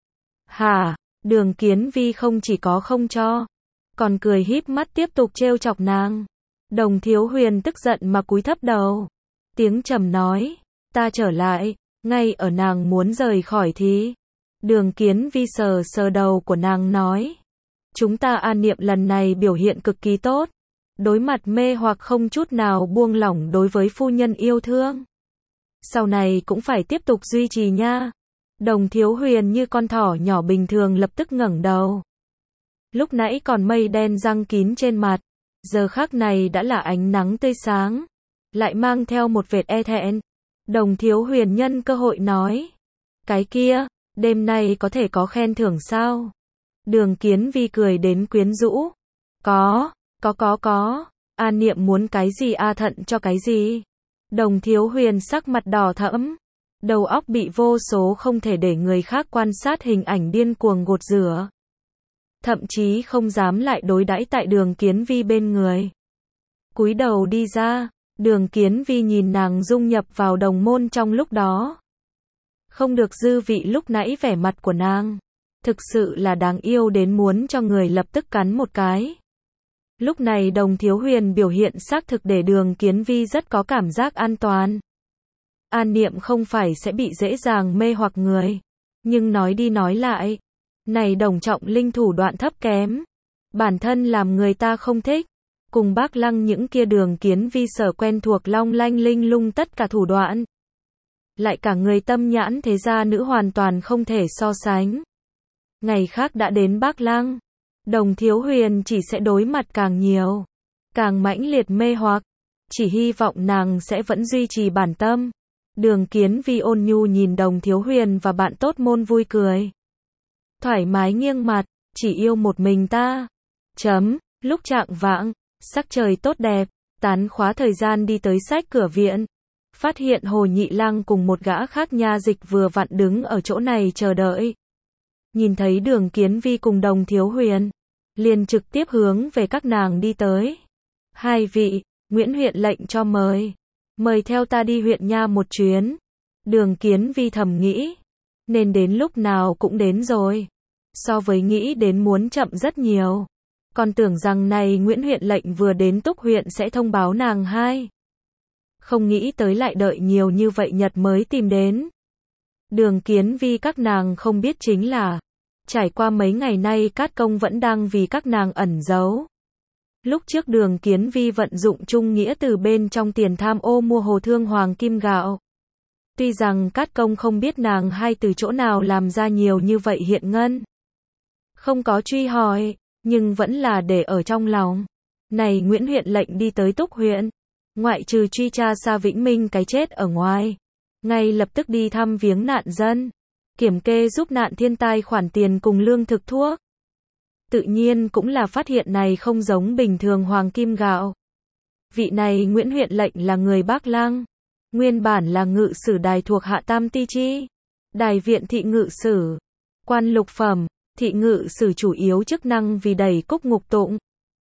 Hả, Đường Kiến Vi không chỉ có không cho, còn cười híp mắt tiếp tục trêu chọc nàng. Đồng Thiếu Huyền tức giận mà cúi thấp đầu. Tiếng trầm nói, ta trở lại, ngay ở nàng muốn rời khỏi thì. Đường Kiến Vi sờ sờ đầu của nàng nói, chúng ta An Niệm lần này biểu hiện cực kỳ tốt. Đối mặt mê hoặc không chút nào buông lỏng đối với phu nhân yêu thương. Sau này cũng phải tiếp tục duy trì nha. Đồng Thiếu Huyền như con thỏ nhỏ bình thường lập tức ngẩng đầu. Lúc nãy còn mây đen giăng kín trên mặt, giờ khắc này đã là ánh nắng tươi sáng, lại mang theo một vệt e thẹn. Đồng Thiếu Huyền nhân cơ hội nói, cái kia, đêm nay có thể có khen thưởng sao? Đường Kiến Vi cười đến quyến rũ. Có, có có có, An Niệm muốn cái gì A Thận cho cái gì? Đồng Thiếu Huyền sắc mặt đỏ thẫm, đầu óc bị vô số không thể để người khác quan sát hình ảnh điên cuồng gột rửa. Thậm chí không dám lại đối đãi tại Đường Kiến Vi bên người. Cúi đầu đi ra, Đường Kiến Vi nhìn nàng dung nhập vào đồng môn trong lúc đó. Không được dư vị lúc nãy vẻ mặt của nàng. Thực sự là đáng yêu đến muốn cho người lập tức cắn một cái. Lúc này Đồng Thiếu Huyền biểu hiện xác thực để Đường Kiến Vi rất có cảm giác an toàn. An Niệm không phải sẽ bị dễ dàng mê hoặc người. Nhưng nói đi nói lại, này Đồng Trọng Linh thủ đoạn thấp kém. Bản thân làm người ta không thích. Cùng Bác Lăng những kia Đường Kiến Vi sở quen thuộc long lanh linh lung tất cả thủ đoạn. Lại cả người tâm nhãn thế gia nữ hoàn toàn không thể so sánh. Ngày khác đã đến Bác Lăng, Đồng Thiếu Huyền chỉ sẽ đối mặt càng nhiều, càng mãnh liệt mê hoặc. Chỉ hy vọng nàng sẽ vẫn duy trì bản tâm. Đường Kiến Vi ôn nhu nhìn Đồng Thiếu Huyền và bạn tốt môn vui cười. Thoải mái nghiêng mặt, chỉ yêu một mình ta. Chấm, lúc trạng vạng, sắc trời tốt đẹp, tán khóa thời gian đi tới sách cửa viện. Phát hiện Hồ Nhị Lăng cùng một gã khác nha dịch vừa vặn đứng ở chỗ này chờ đợi. Nhìn thấy Đường Kiến Vi cùng Đồng Thiếu Huyền, liền trực tiếp hướng về các nàng đi tới. Hai vị, Nguyễn huyện lệnh cho mời. Mời theo ta đi huyện nha một chuyến. Đường Kiến Vi thầm nghĩ, nên đến lúc nào cũng đến rồi. So với nghĩ đến muốn chậm rất nhiều. Còn tưởng rằng này Nguyễn huyện lệnh vừa đến Túc huyện sẽ thông báo nàng hai. Không nghĩ tới lại đợi nhiều như vậy nhật mới tìm đến. Đường Kiến Vi các nàng không biết chính là, trải qua mấy ngày nay Cát Công vẫn đang vì các nàng ẩn giấu. Lúc trước Đường Kiến Vi vận dụng trung nghĩa từ bên trong tiền tham ô mua hồ thương hoàng kim gạo. Tuy rằng Cát Công không biết nàng hai từ chỗ nào làm ra nhiều như vậy hiện ngân. Không có truy hỏi, nhưng vẫn là để ở trong lòng. Này Nguyễn huyện lệnh đi tới Túc huyện, ngoại trừ truy tra Sa Vĩnh Minh cái chết ở ngoài, ngay lập tức đi thăm viếng nạn dân, kiểm kê giúp nạn thiên tai khoản tiền cùng lương thực thuốc. Tự nhiên cũng là phát hiện này không giống bình thường hoàng kim gạo. Vị này Nguyễn huyện lệnh là người Bác Lăng, nguyên bản là ngự sử đài thuộc Hạ Tam Ti Chi, đài viện thị ngự sử, quan lục phẩm, thị ngự sử chủ yếu chức năng vì đẩy cúc ngục tụng,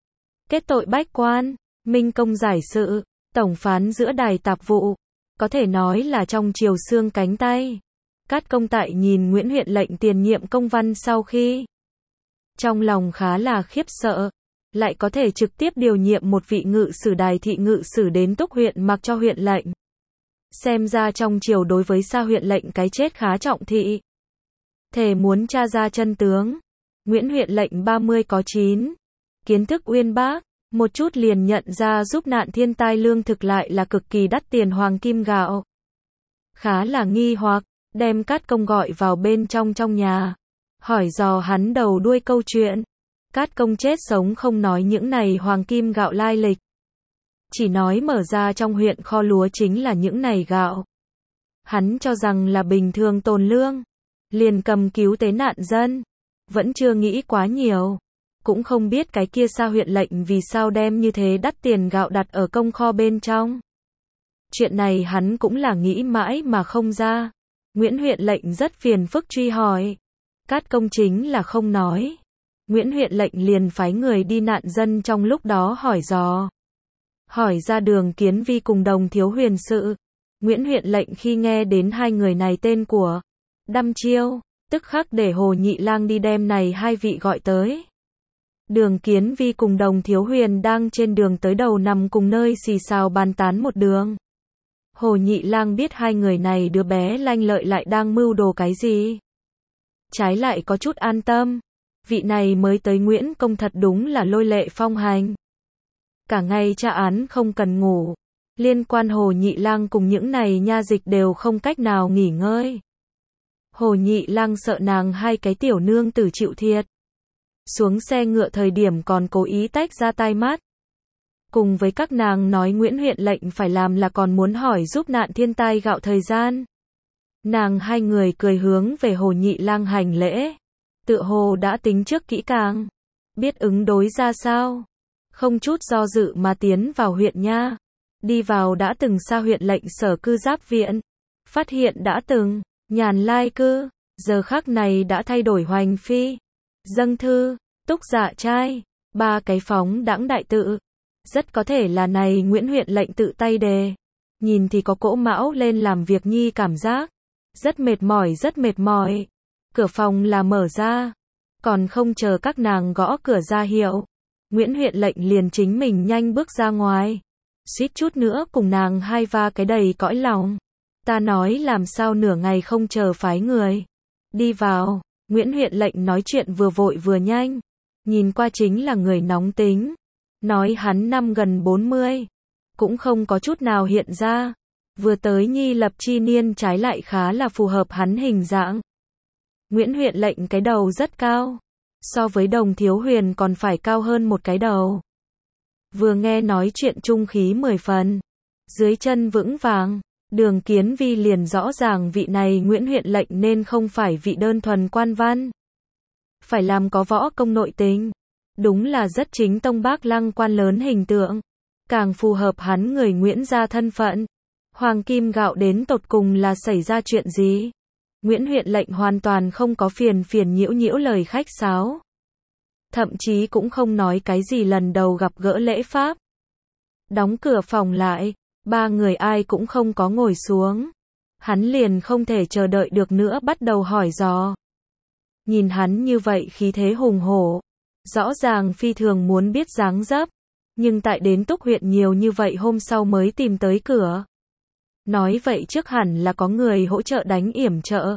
kết tội bách quan, minh công giải sự, tổng phán giữa đài tạp vụ, có thể nói là trong triều xương cánh tay. Cát Công tại nhìn Nguyễn huyện lệnh tiền nhiệm công văn sau khi, trong lòng khá là khiếp sợ, lại có thể trực tiếp điều nhiệm một vị ngự sử đài thị ngự sử đến Túc huyện mặc cho huyện lệnh. Xem ra trong triều đối với Sa huyện lệnh cái chết khá trọng thị. Thề muốn tra ra chân tướng. Nguyễn huyện lệnh ba mươi có chín, kiến thức uyên bác, một chút liền nhận ra giúp nạn thiên tai lương thực lại là cực kỳ đắt tiền hoàng kim gạo. khá là nghi hoặc, đem Cát Công gọi vào bên trong trong nhà, hỏi dò hắn đầu đuôi câu chuyện. Cát Công chết sống không nói những này hoàng kim gạo lai lịch, chỉ nói mở ra trong huyện kho lúa chính là những này gạo. Hắn cho rằng là bình thường tồn lương, liền cầm cứu tế nạn dân, vẫn chưa nghĩ quá nhiều, cũng không biết cái kia Sa huyện lệnh vì sao đem như thế đắt tiền gạo đặt ở công kho bên trong. Chuyện này hắn cũng là nghĩ mãi mà không ra. Nguyễn huyện lệnh rất phiền phức truy hỏi. Cát Công chính là không nói. Nguyễn huyện lệnh liền phái người đi nạn dân trong lúc đó hỏi dò. Hỏi ra Đường Kiến Vi cùng Đồng Thiếu Huyền sự. Nguyễn huyện lệnh khi nghe đến hai người này tên của Đăm Chiêu, tức khắc để Hồ Nhị Lang đi đem này hai vị gọi tới. Đường Kiến Vi cùng Đồng Thiếu Huyền đang trên đường tới đầu nằm cùng nơi xì xào bàn tán một đường. Hồ Nhị Lang biết hai người này đứa bé lanh lợi lại đang mưu đồ cái gì. Trái lại có chút an tâm. Vị này mới tới Nguyễn Công thật đúng là lôi lệ phong hành. Cả ngày tra án không cần ngủ. Liên quan Hồ Nhị Lang cùng những này nha dịch đều không cách nào nghỉ ngơi. Hồ Nhị Lang sợ nàng hai cái tiểu nương tử chịu thiệt. Xuống xe ngựa thời điểm còn cố ý tách ra tai mắt. Cùng với các nàng nói Nguyễn huyện lệnh phải làm là còn muốn hỏi giúp nạn thiên tai gạo thời gian. Nàng hai người cười hướng về Hồ Nhị Lang hành lễ. Tựa hồ đã tính trước kỹ càng. Biết ứng đối ra sao. Không chút do dự mà tiến vào huyện nha. Đi vào đã từng Sa huyện lệnh sở cư giáp viện. Phát hiện đã từng Nhàn Lai cư, giờ khắc này đã thay đổi Hoành Phi, Dâng Thư, Túc Dạ Trai, ba cái phóng đãng đại tự. Rất có thể là này Nguyễn huyện lệnh tự tay đề. Nhìn thì có cỗ mão lên làm việc nhi cảm giác. Rất mệt mỏi rất mệt mỏi. Cửa phòng là mở ra. Còn không chờ các nàng gõ cửa ra hiệu. Nguyễn huyện lệnh liền chính mình nhanh bước ra ngoài. Suýt chút nữa cùng nàng hai va cái đầy cõi lòng. Ta nói làm sao nửa ngày không chờ phái người. Đi vào. Nguyễn huyện lệnh nói chuyện vừa vội vừa nhanh. Nhìn qua chính là người nóng tính. Nói hắn năm gần bốn mươi. Cũng không có chút nào hiện ra. Vừa tới nhi lập chi niên trái lại khá là phù hợp hắn hình dạng. Nguyễn huyện lệnh cái đầu rất cao. So với Đồng Thiếu Huyền còn phải cao hơn một cái đầu. Vừa nghe nói chuyện trung khí mười phần. Dưới chân vững vàng. Đường Kiến Vi liền rõ ràng vị này Nguyễn huyện lệnh nên không phải vị đơn thuần quan văn. Phải làm có võ công nội tình. Đúng là rất chính tông bác lăng quan lớn hình tượng. Càng phù hợp hắn người Nguyễn gia thân phận. Hoàng kim gạo đến tột cùng là xảy ra chuyện gì? Nguyễn huyện lệnh hoàn toàn không có phiền phiền nhiễu nhiễu lời khách sáo. Thậm chí cũng không nói cái gì lần đầu gặp gỡ lễ pháp. Đóng cửa phòng lại, ba người ai cũng không có ngồi xuống. Hắn liền không thể chờ đợi được nữa bắt đầu hỏi dò. Nhìn hắn như vậy khí thế hùng hổ. Rõ ràng phi thường muốn biết dáng dấp. Nhưng tại đến Túc huyện nhiều như vậy hôm sau mới tìm tới cửa. Nói vậy trước hẳn là có người hỗ trợ đánh yểm trợ.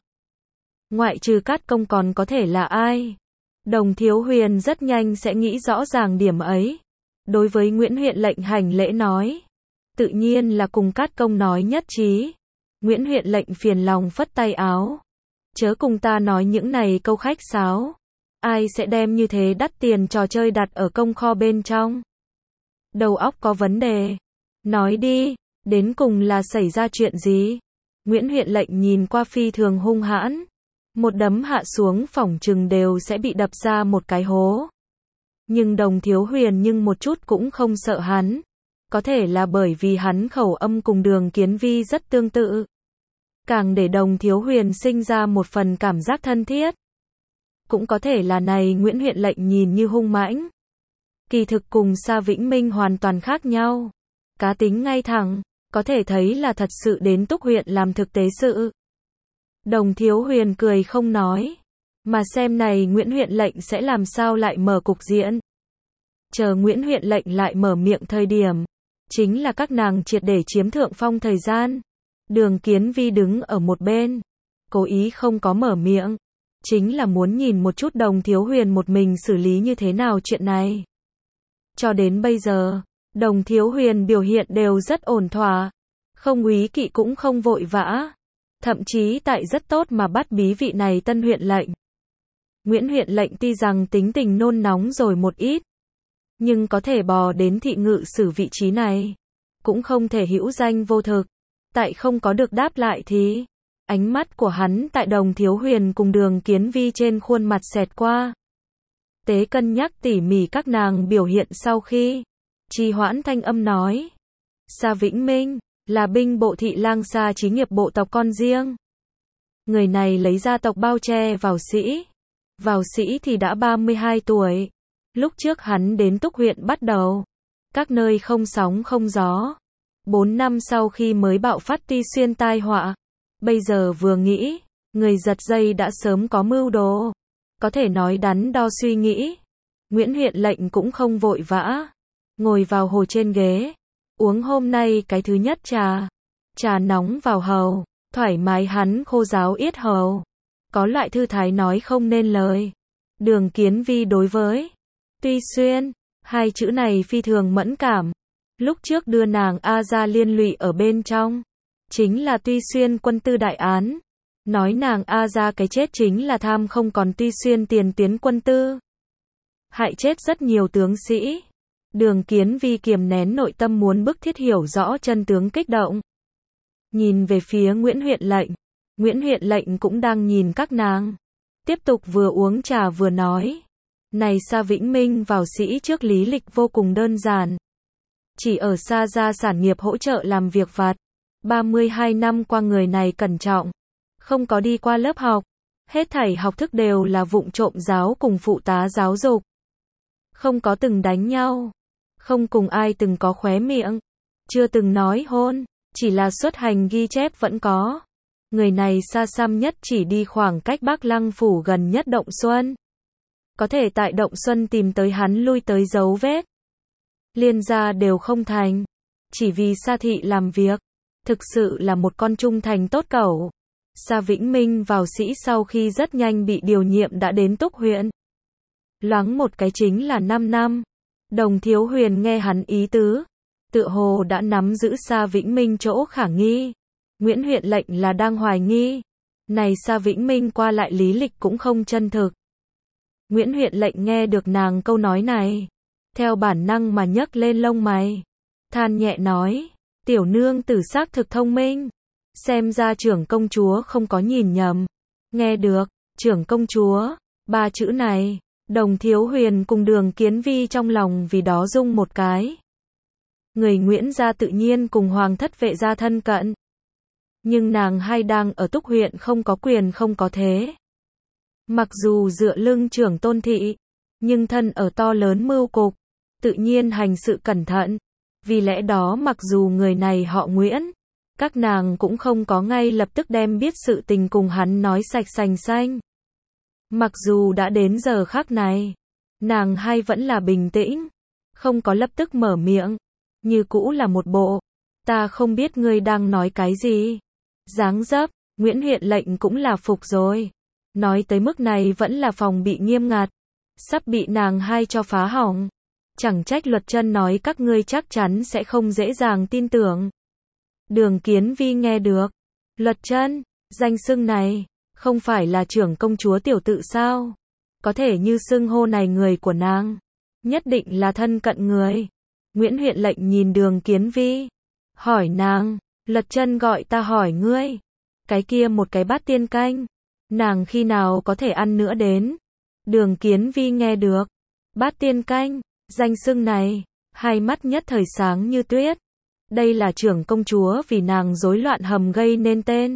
Ngoại trừ Cát Công còn có thể là ai? Đồng Thiếu Huyền rất nhanh sẽ nghĩ rõ ràng điểm ấy. Đối với Nguyễn huyện lệnh hành lễ nói. Tự nhiên là cùng Cát Công nói nhất trí. Nguyễn huyện lệnh phiền lòng phất tay áo. Chớ cùng ta nói những này câu khách sáo. Ai sẽ đem như thế đắt tiền trò chơi đặt ở công kho bên trong? Đầu óc có vấn đề. Nói đi, đến cùng là xảy ra chuyện gì? Nguyễn huyện lệnh nhìn qua phi thường hung hãn. Một đấm hạ xuống phỏng chừng đều sẽ bị đập ra một cái hố. Nhưng Đồng Thiếu Huyền nhưng một chút cũng không sợ hắn. Có thể là bởi vì hắn khẩu âm cùng Đường Kiến Vi rất tương tự. Càng để Đồng Thiếu Huyền sinh ra một phần cảm giác thân thiết. Cũng có thể là này Nguyễn huyện lệnh nhìn như hung mãnh. Kỳ thực cùng Sa Vĩnh Minh hoàn toàn khác nhau. Cá tính ngay thẳng, có thể thấy là thật sự đến Túc huyện làm thực tế sự. Đồng Thiếu Huyền cười không nói. Mà xem này Nguyễn huyện lệnh sẽ làm sao lại mở cục diện. Chờ Nguyễn huyện lệnh lại mở miệng thời điểm. Chính là các nàng triệt để chiếm thượng phong thời gian. Đường Kiến Vi đứng ở một bên. Cố ý không có mở miệng. Chính là muốn nhìn một chút Đồng Thiếu Huyền một mình xử lý như thế nào chuyện này. Cho đến bây giờ, Đồng Thiếu Huyền biểu hiện đều rất ổn thỏa. Không úy kỵ cũng không vội vã. thậm chí tại rất tốt mà bắt bí vị này tân huyện lệnh. Nguyễn huyện lệnh tuy rằng tính tình nôn nóng rồi một ít, nhưng có thể bò đến thị ngự sử vị trí này, cũng không thể hữu danh vô thực. Tại không có được đáp lại thì, ánh mắt của hắn tại Đồng Thiếu Huyền cùng Đường Kiến Vi trên khuôn mặt xẹt qua. Tế cân nhắc tỉ mỉ các nàng biểu hiện sau khi, trì hoãn thanh âm nói. Sa Vĩnh Minh, là binh bộ thị lang Sa Chí Nghiệp bộ tộc con riêng. Người này lấy gia tộc bao che vào sĩ. Vào sĩ thì đã ba mươi hai tuổi. Lúc trước hắn đến Túc huyện bắt đầu. Các nơi không sóng không gió. Bốn năm sau khi mới bạo phát Tuy Xuyên tai họa. Bây giờ vừa nghĩ, người giật dây đã sớm có mưu đồ. Có thể nói đắn đo suy nghĩ. Nguyễn huyện lệnh cũng không vội vã. Ngồi vào hồ trên ghế. Uống hôm nay cái thứ nhất trà. Trà nóng vào hầu. Thoải mái hắn khô ráo yết hầu. Có loại thư thái nói không nên lời. Đường Kiến Vi đối với Tuy Xuyên, hai chữ này phi thường mẫn cảm. Lúc trước đưa nàng A ra liên lụy ở bên trong, chính là Tuy Xuyên quân tư đại án. Nói nàng A ra cái chết chính là tham không còn Tuy Xuyên tiền tuyến quân tư. Hại chết rất nhiều tướng sĩ. Đường Kiến Vi kiềm nén nội tâm muốn bức thiết hiểu rõ chân tướng kích động. Nhìn về phía Nguyễn huyện lệnh. Nguyễn huyện lệnh cũng đang nhìn các nàng. Tiếp tục vừa uống trà vừa nói. Này Sa Vĩnh Minh vào sĩ trước lý lịch vô cùng đơn giản. Chỉ ở Sa gia sản nghiệp hỗ trợ làm việc vặt. ba mươi hai năm qua người này cẩn trọng. Không có đi qua lớp học. Hết thảy học thức đều là vụng trộm giáo cùng phụ tá giáo dục. Không có từng đánh nhau. Không cùng ai từng có khóe miệng. Chưa từng nói hôn. Chỉ là xuất hành ghi chép vẫn có. Người này xa xăm nhất chỉ đi khoảng cách Bắc Lăng phủ gần nhất Động Xuân. Có thể tại Động Xuân tìm tới hắn lui tới dấu vết. Liên gia đều không thành. Chỉ vì Sa thị làm việc. Thực sự là một con trung thành tốt cẩu. Sa Vĩnh Minh vào sĩ sau khi rất nhanh bị điều nhiệm đã đến Túc huyện. Loáng một cái chính là năm năm. Đồng Thiếu Huyền nghe hắn ý tứ. Tựa hồ đã nắm giữ Sa Vĩnh Minh chỗ khả nghi. Nguyễn huyện lệnh là đang hoài nghi. Này Sa Vĩnh Minh qua lại lý lịch cũng không chân thực. Nguyễn huyện lệnh nghe được nàng câu nói này. Theo bản năng mà nhấc lên lông mày. Than nhẹ nói. Tiểu nương tử xác thực thông minh. Xem ra trưởng công chúa không có nhìn nhầm. Nghe được, trưởng công chúa. Ba chữ này. Đồng Thiếu Huyền cùng Đường Kiến Vi trong lòng vì đó rung một cái. Người Nguyễn gia tự nhiên cùng hoàng thất vệ gia thân cận. Nhưng nàng hay đang ở Túc huyện không có quyền không có thế. Mặc dù dựa lưng trưởng tôn thị, nhưng thân ở to lớn mưu cục, tự nhiên hành sự cẩn thận. Vì lẽ đó mặc dù người này họ Nguyễn, các nàng cũng không có ngay lập tức đem biết sự tình cùng hắn nói sạch sành xanh. Mặc dù đã đến giờ khắc này, nàng hay vẫn là bình tĩnh, không có lập tức mở miệng, như cũ là một bộ, ta không biết ngươi đang nói cái gì. Dáng dấp, Nguyễn huyện lệnh cũng là phục rồi. Nói tới mức này vẫn là phòng bị nghiêm ngặt, sắp bị nàng hai cho phá hỏng. Chẳng trách Luật Chân nói các ngươi chắc chắn sẽ không dễ dàng tin tưởng. Đường Kiến Vi nghe được. Luật Chân, danh xưng này, không phải là trưởng công chúa tiểu tự sao? Có thể như xưng hô này người của nàng, nhất định là thân cận người. Nguyễn huyện lệnh nhìn Đường Kiến Vi, hỏi nàng, Luật Chân gọi ta hỏi ngươi, cái kia một cái bát tiên canh, nàng khi nào có thể ăn nữa đến? Đường Kiến Vi nghe được, bát tiên canh, danh xưng này, hai mắt nhất thời sáng như tuyết. Đây là trưởng công chúa vì nàng rối loạn hầm gây nên tên.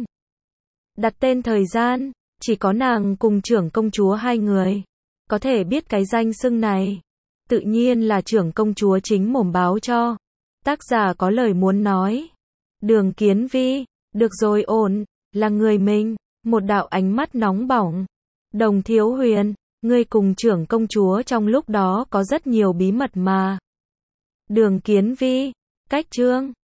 Đặt tên thời gian, chỉ có nàng cùng trưởng công chúa hai người có thể biết cái danh xưng này. Tự nhiên là trưởng công chúa chính mồm báo cho. Tác giả có lời muốn nói. Đường Kiến Vi, được rồi ổn, là người mình. Một đạo ánh mắt nóng bỏng. Đồng Thiếu Huyền, ngươi cùng trưởng công chúa trong lúc đó có rất nhiều bí mật mà. Đường Kiến Vi, cách chương.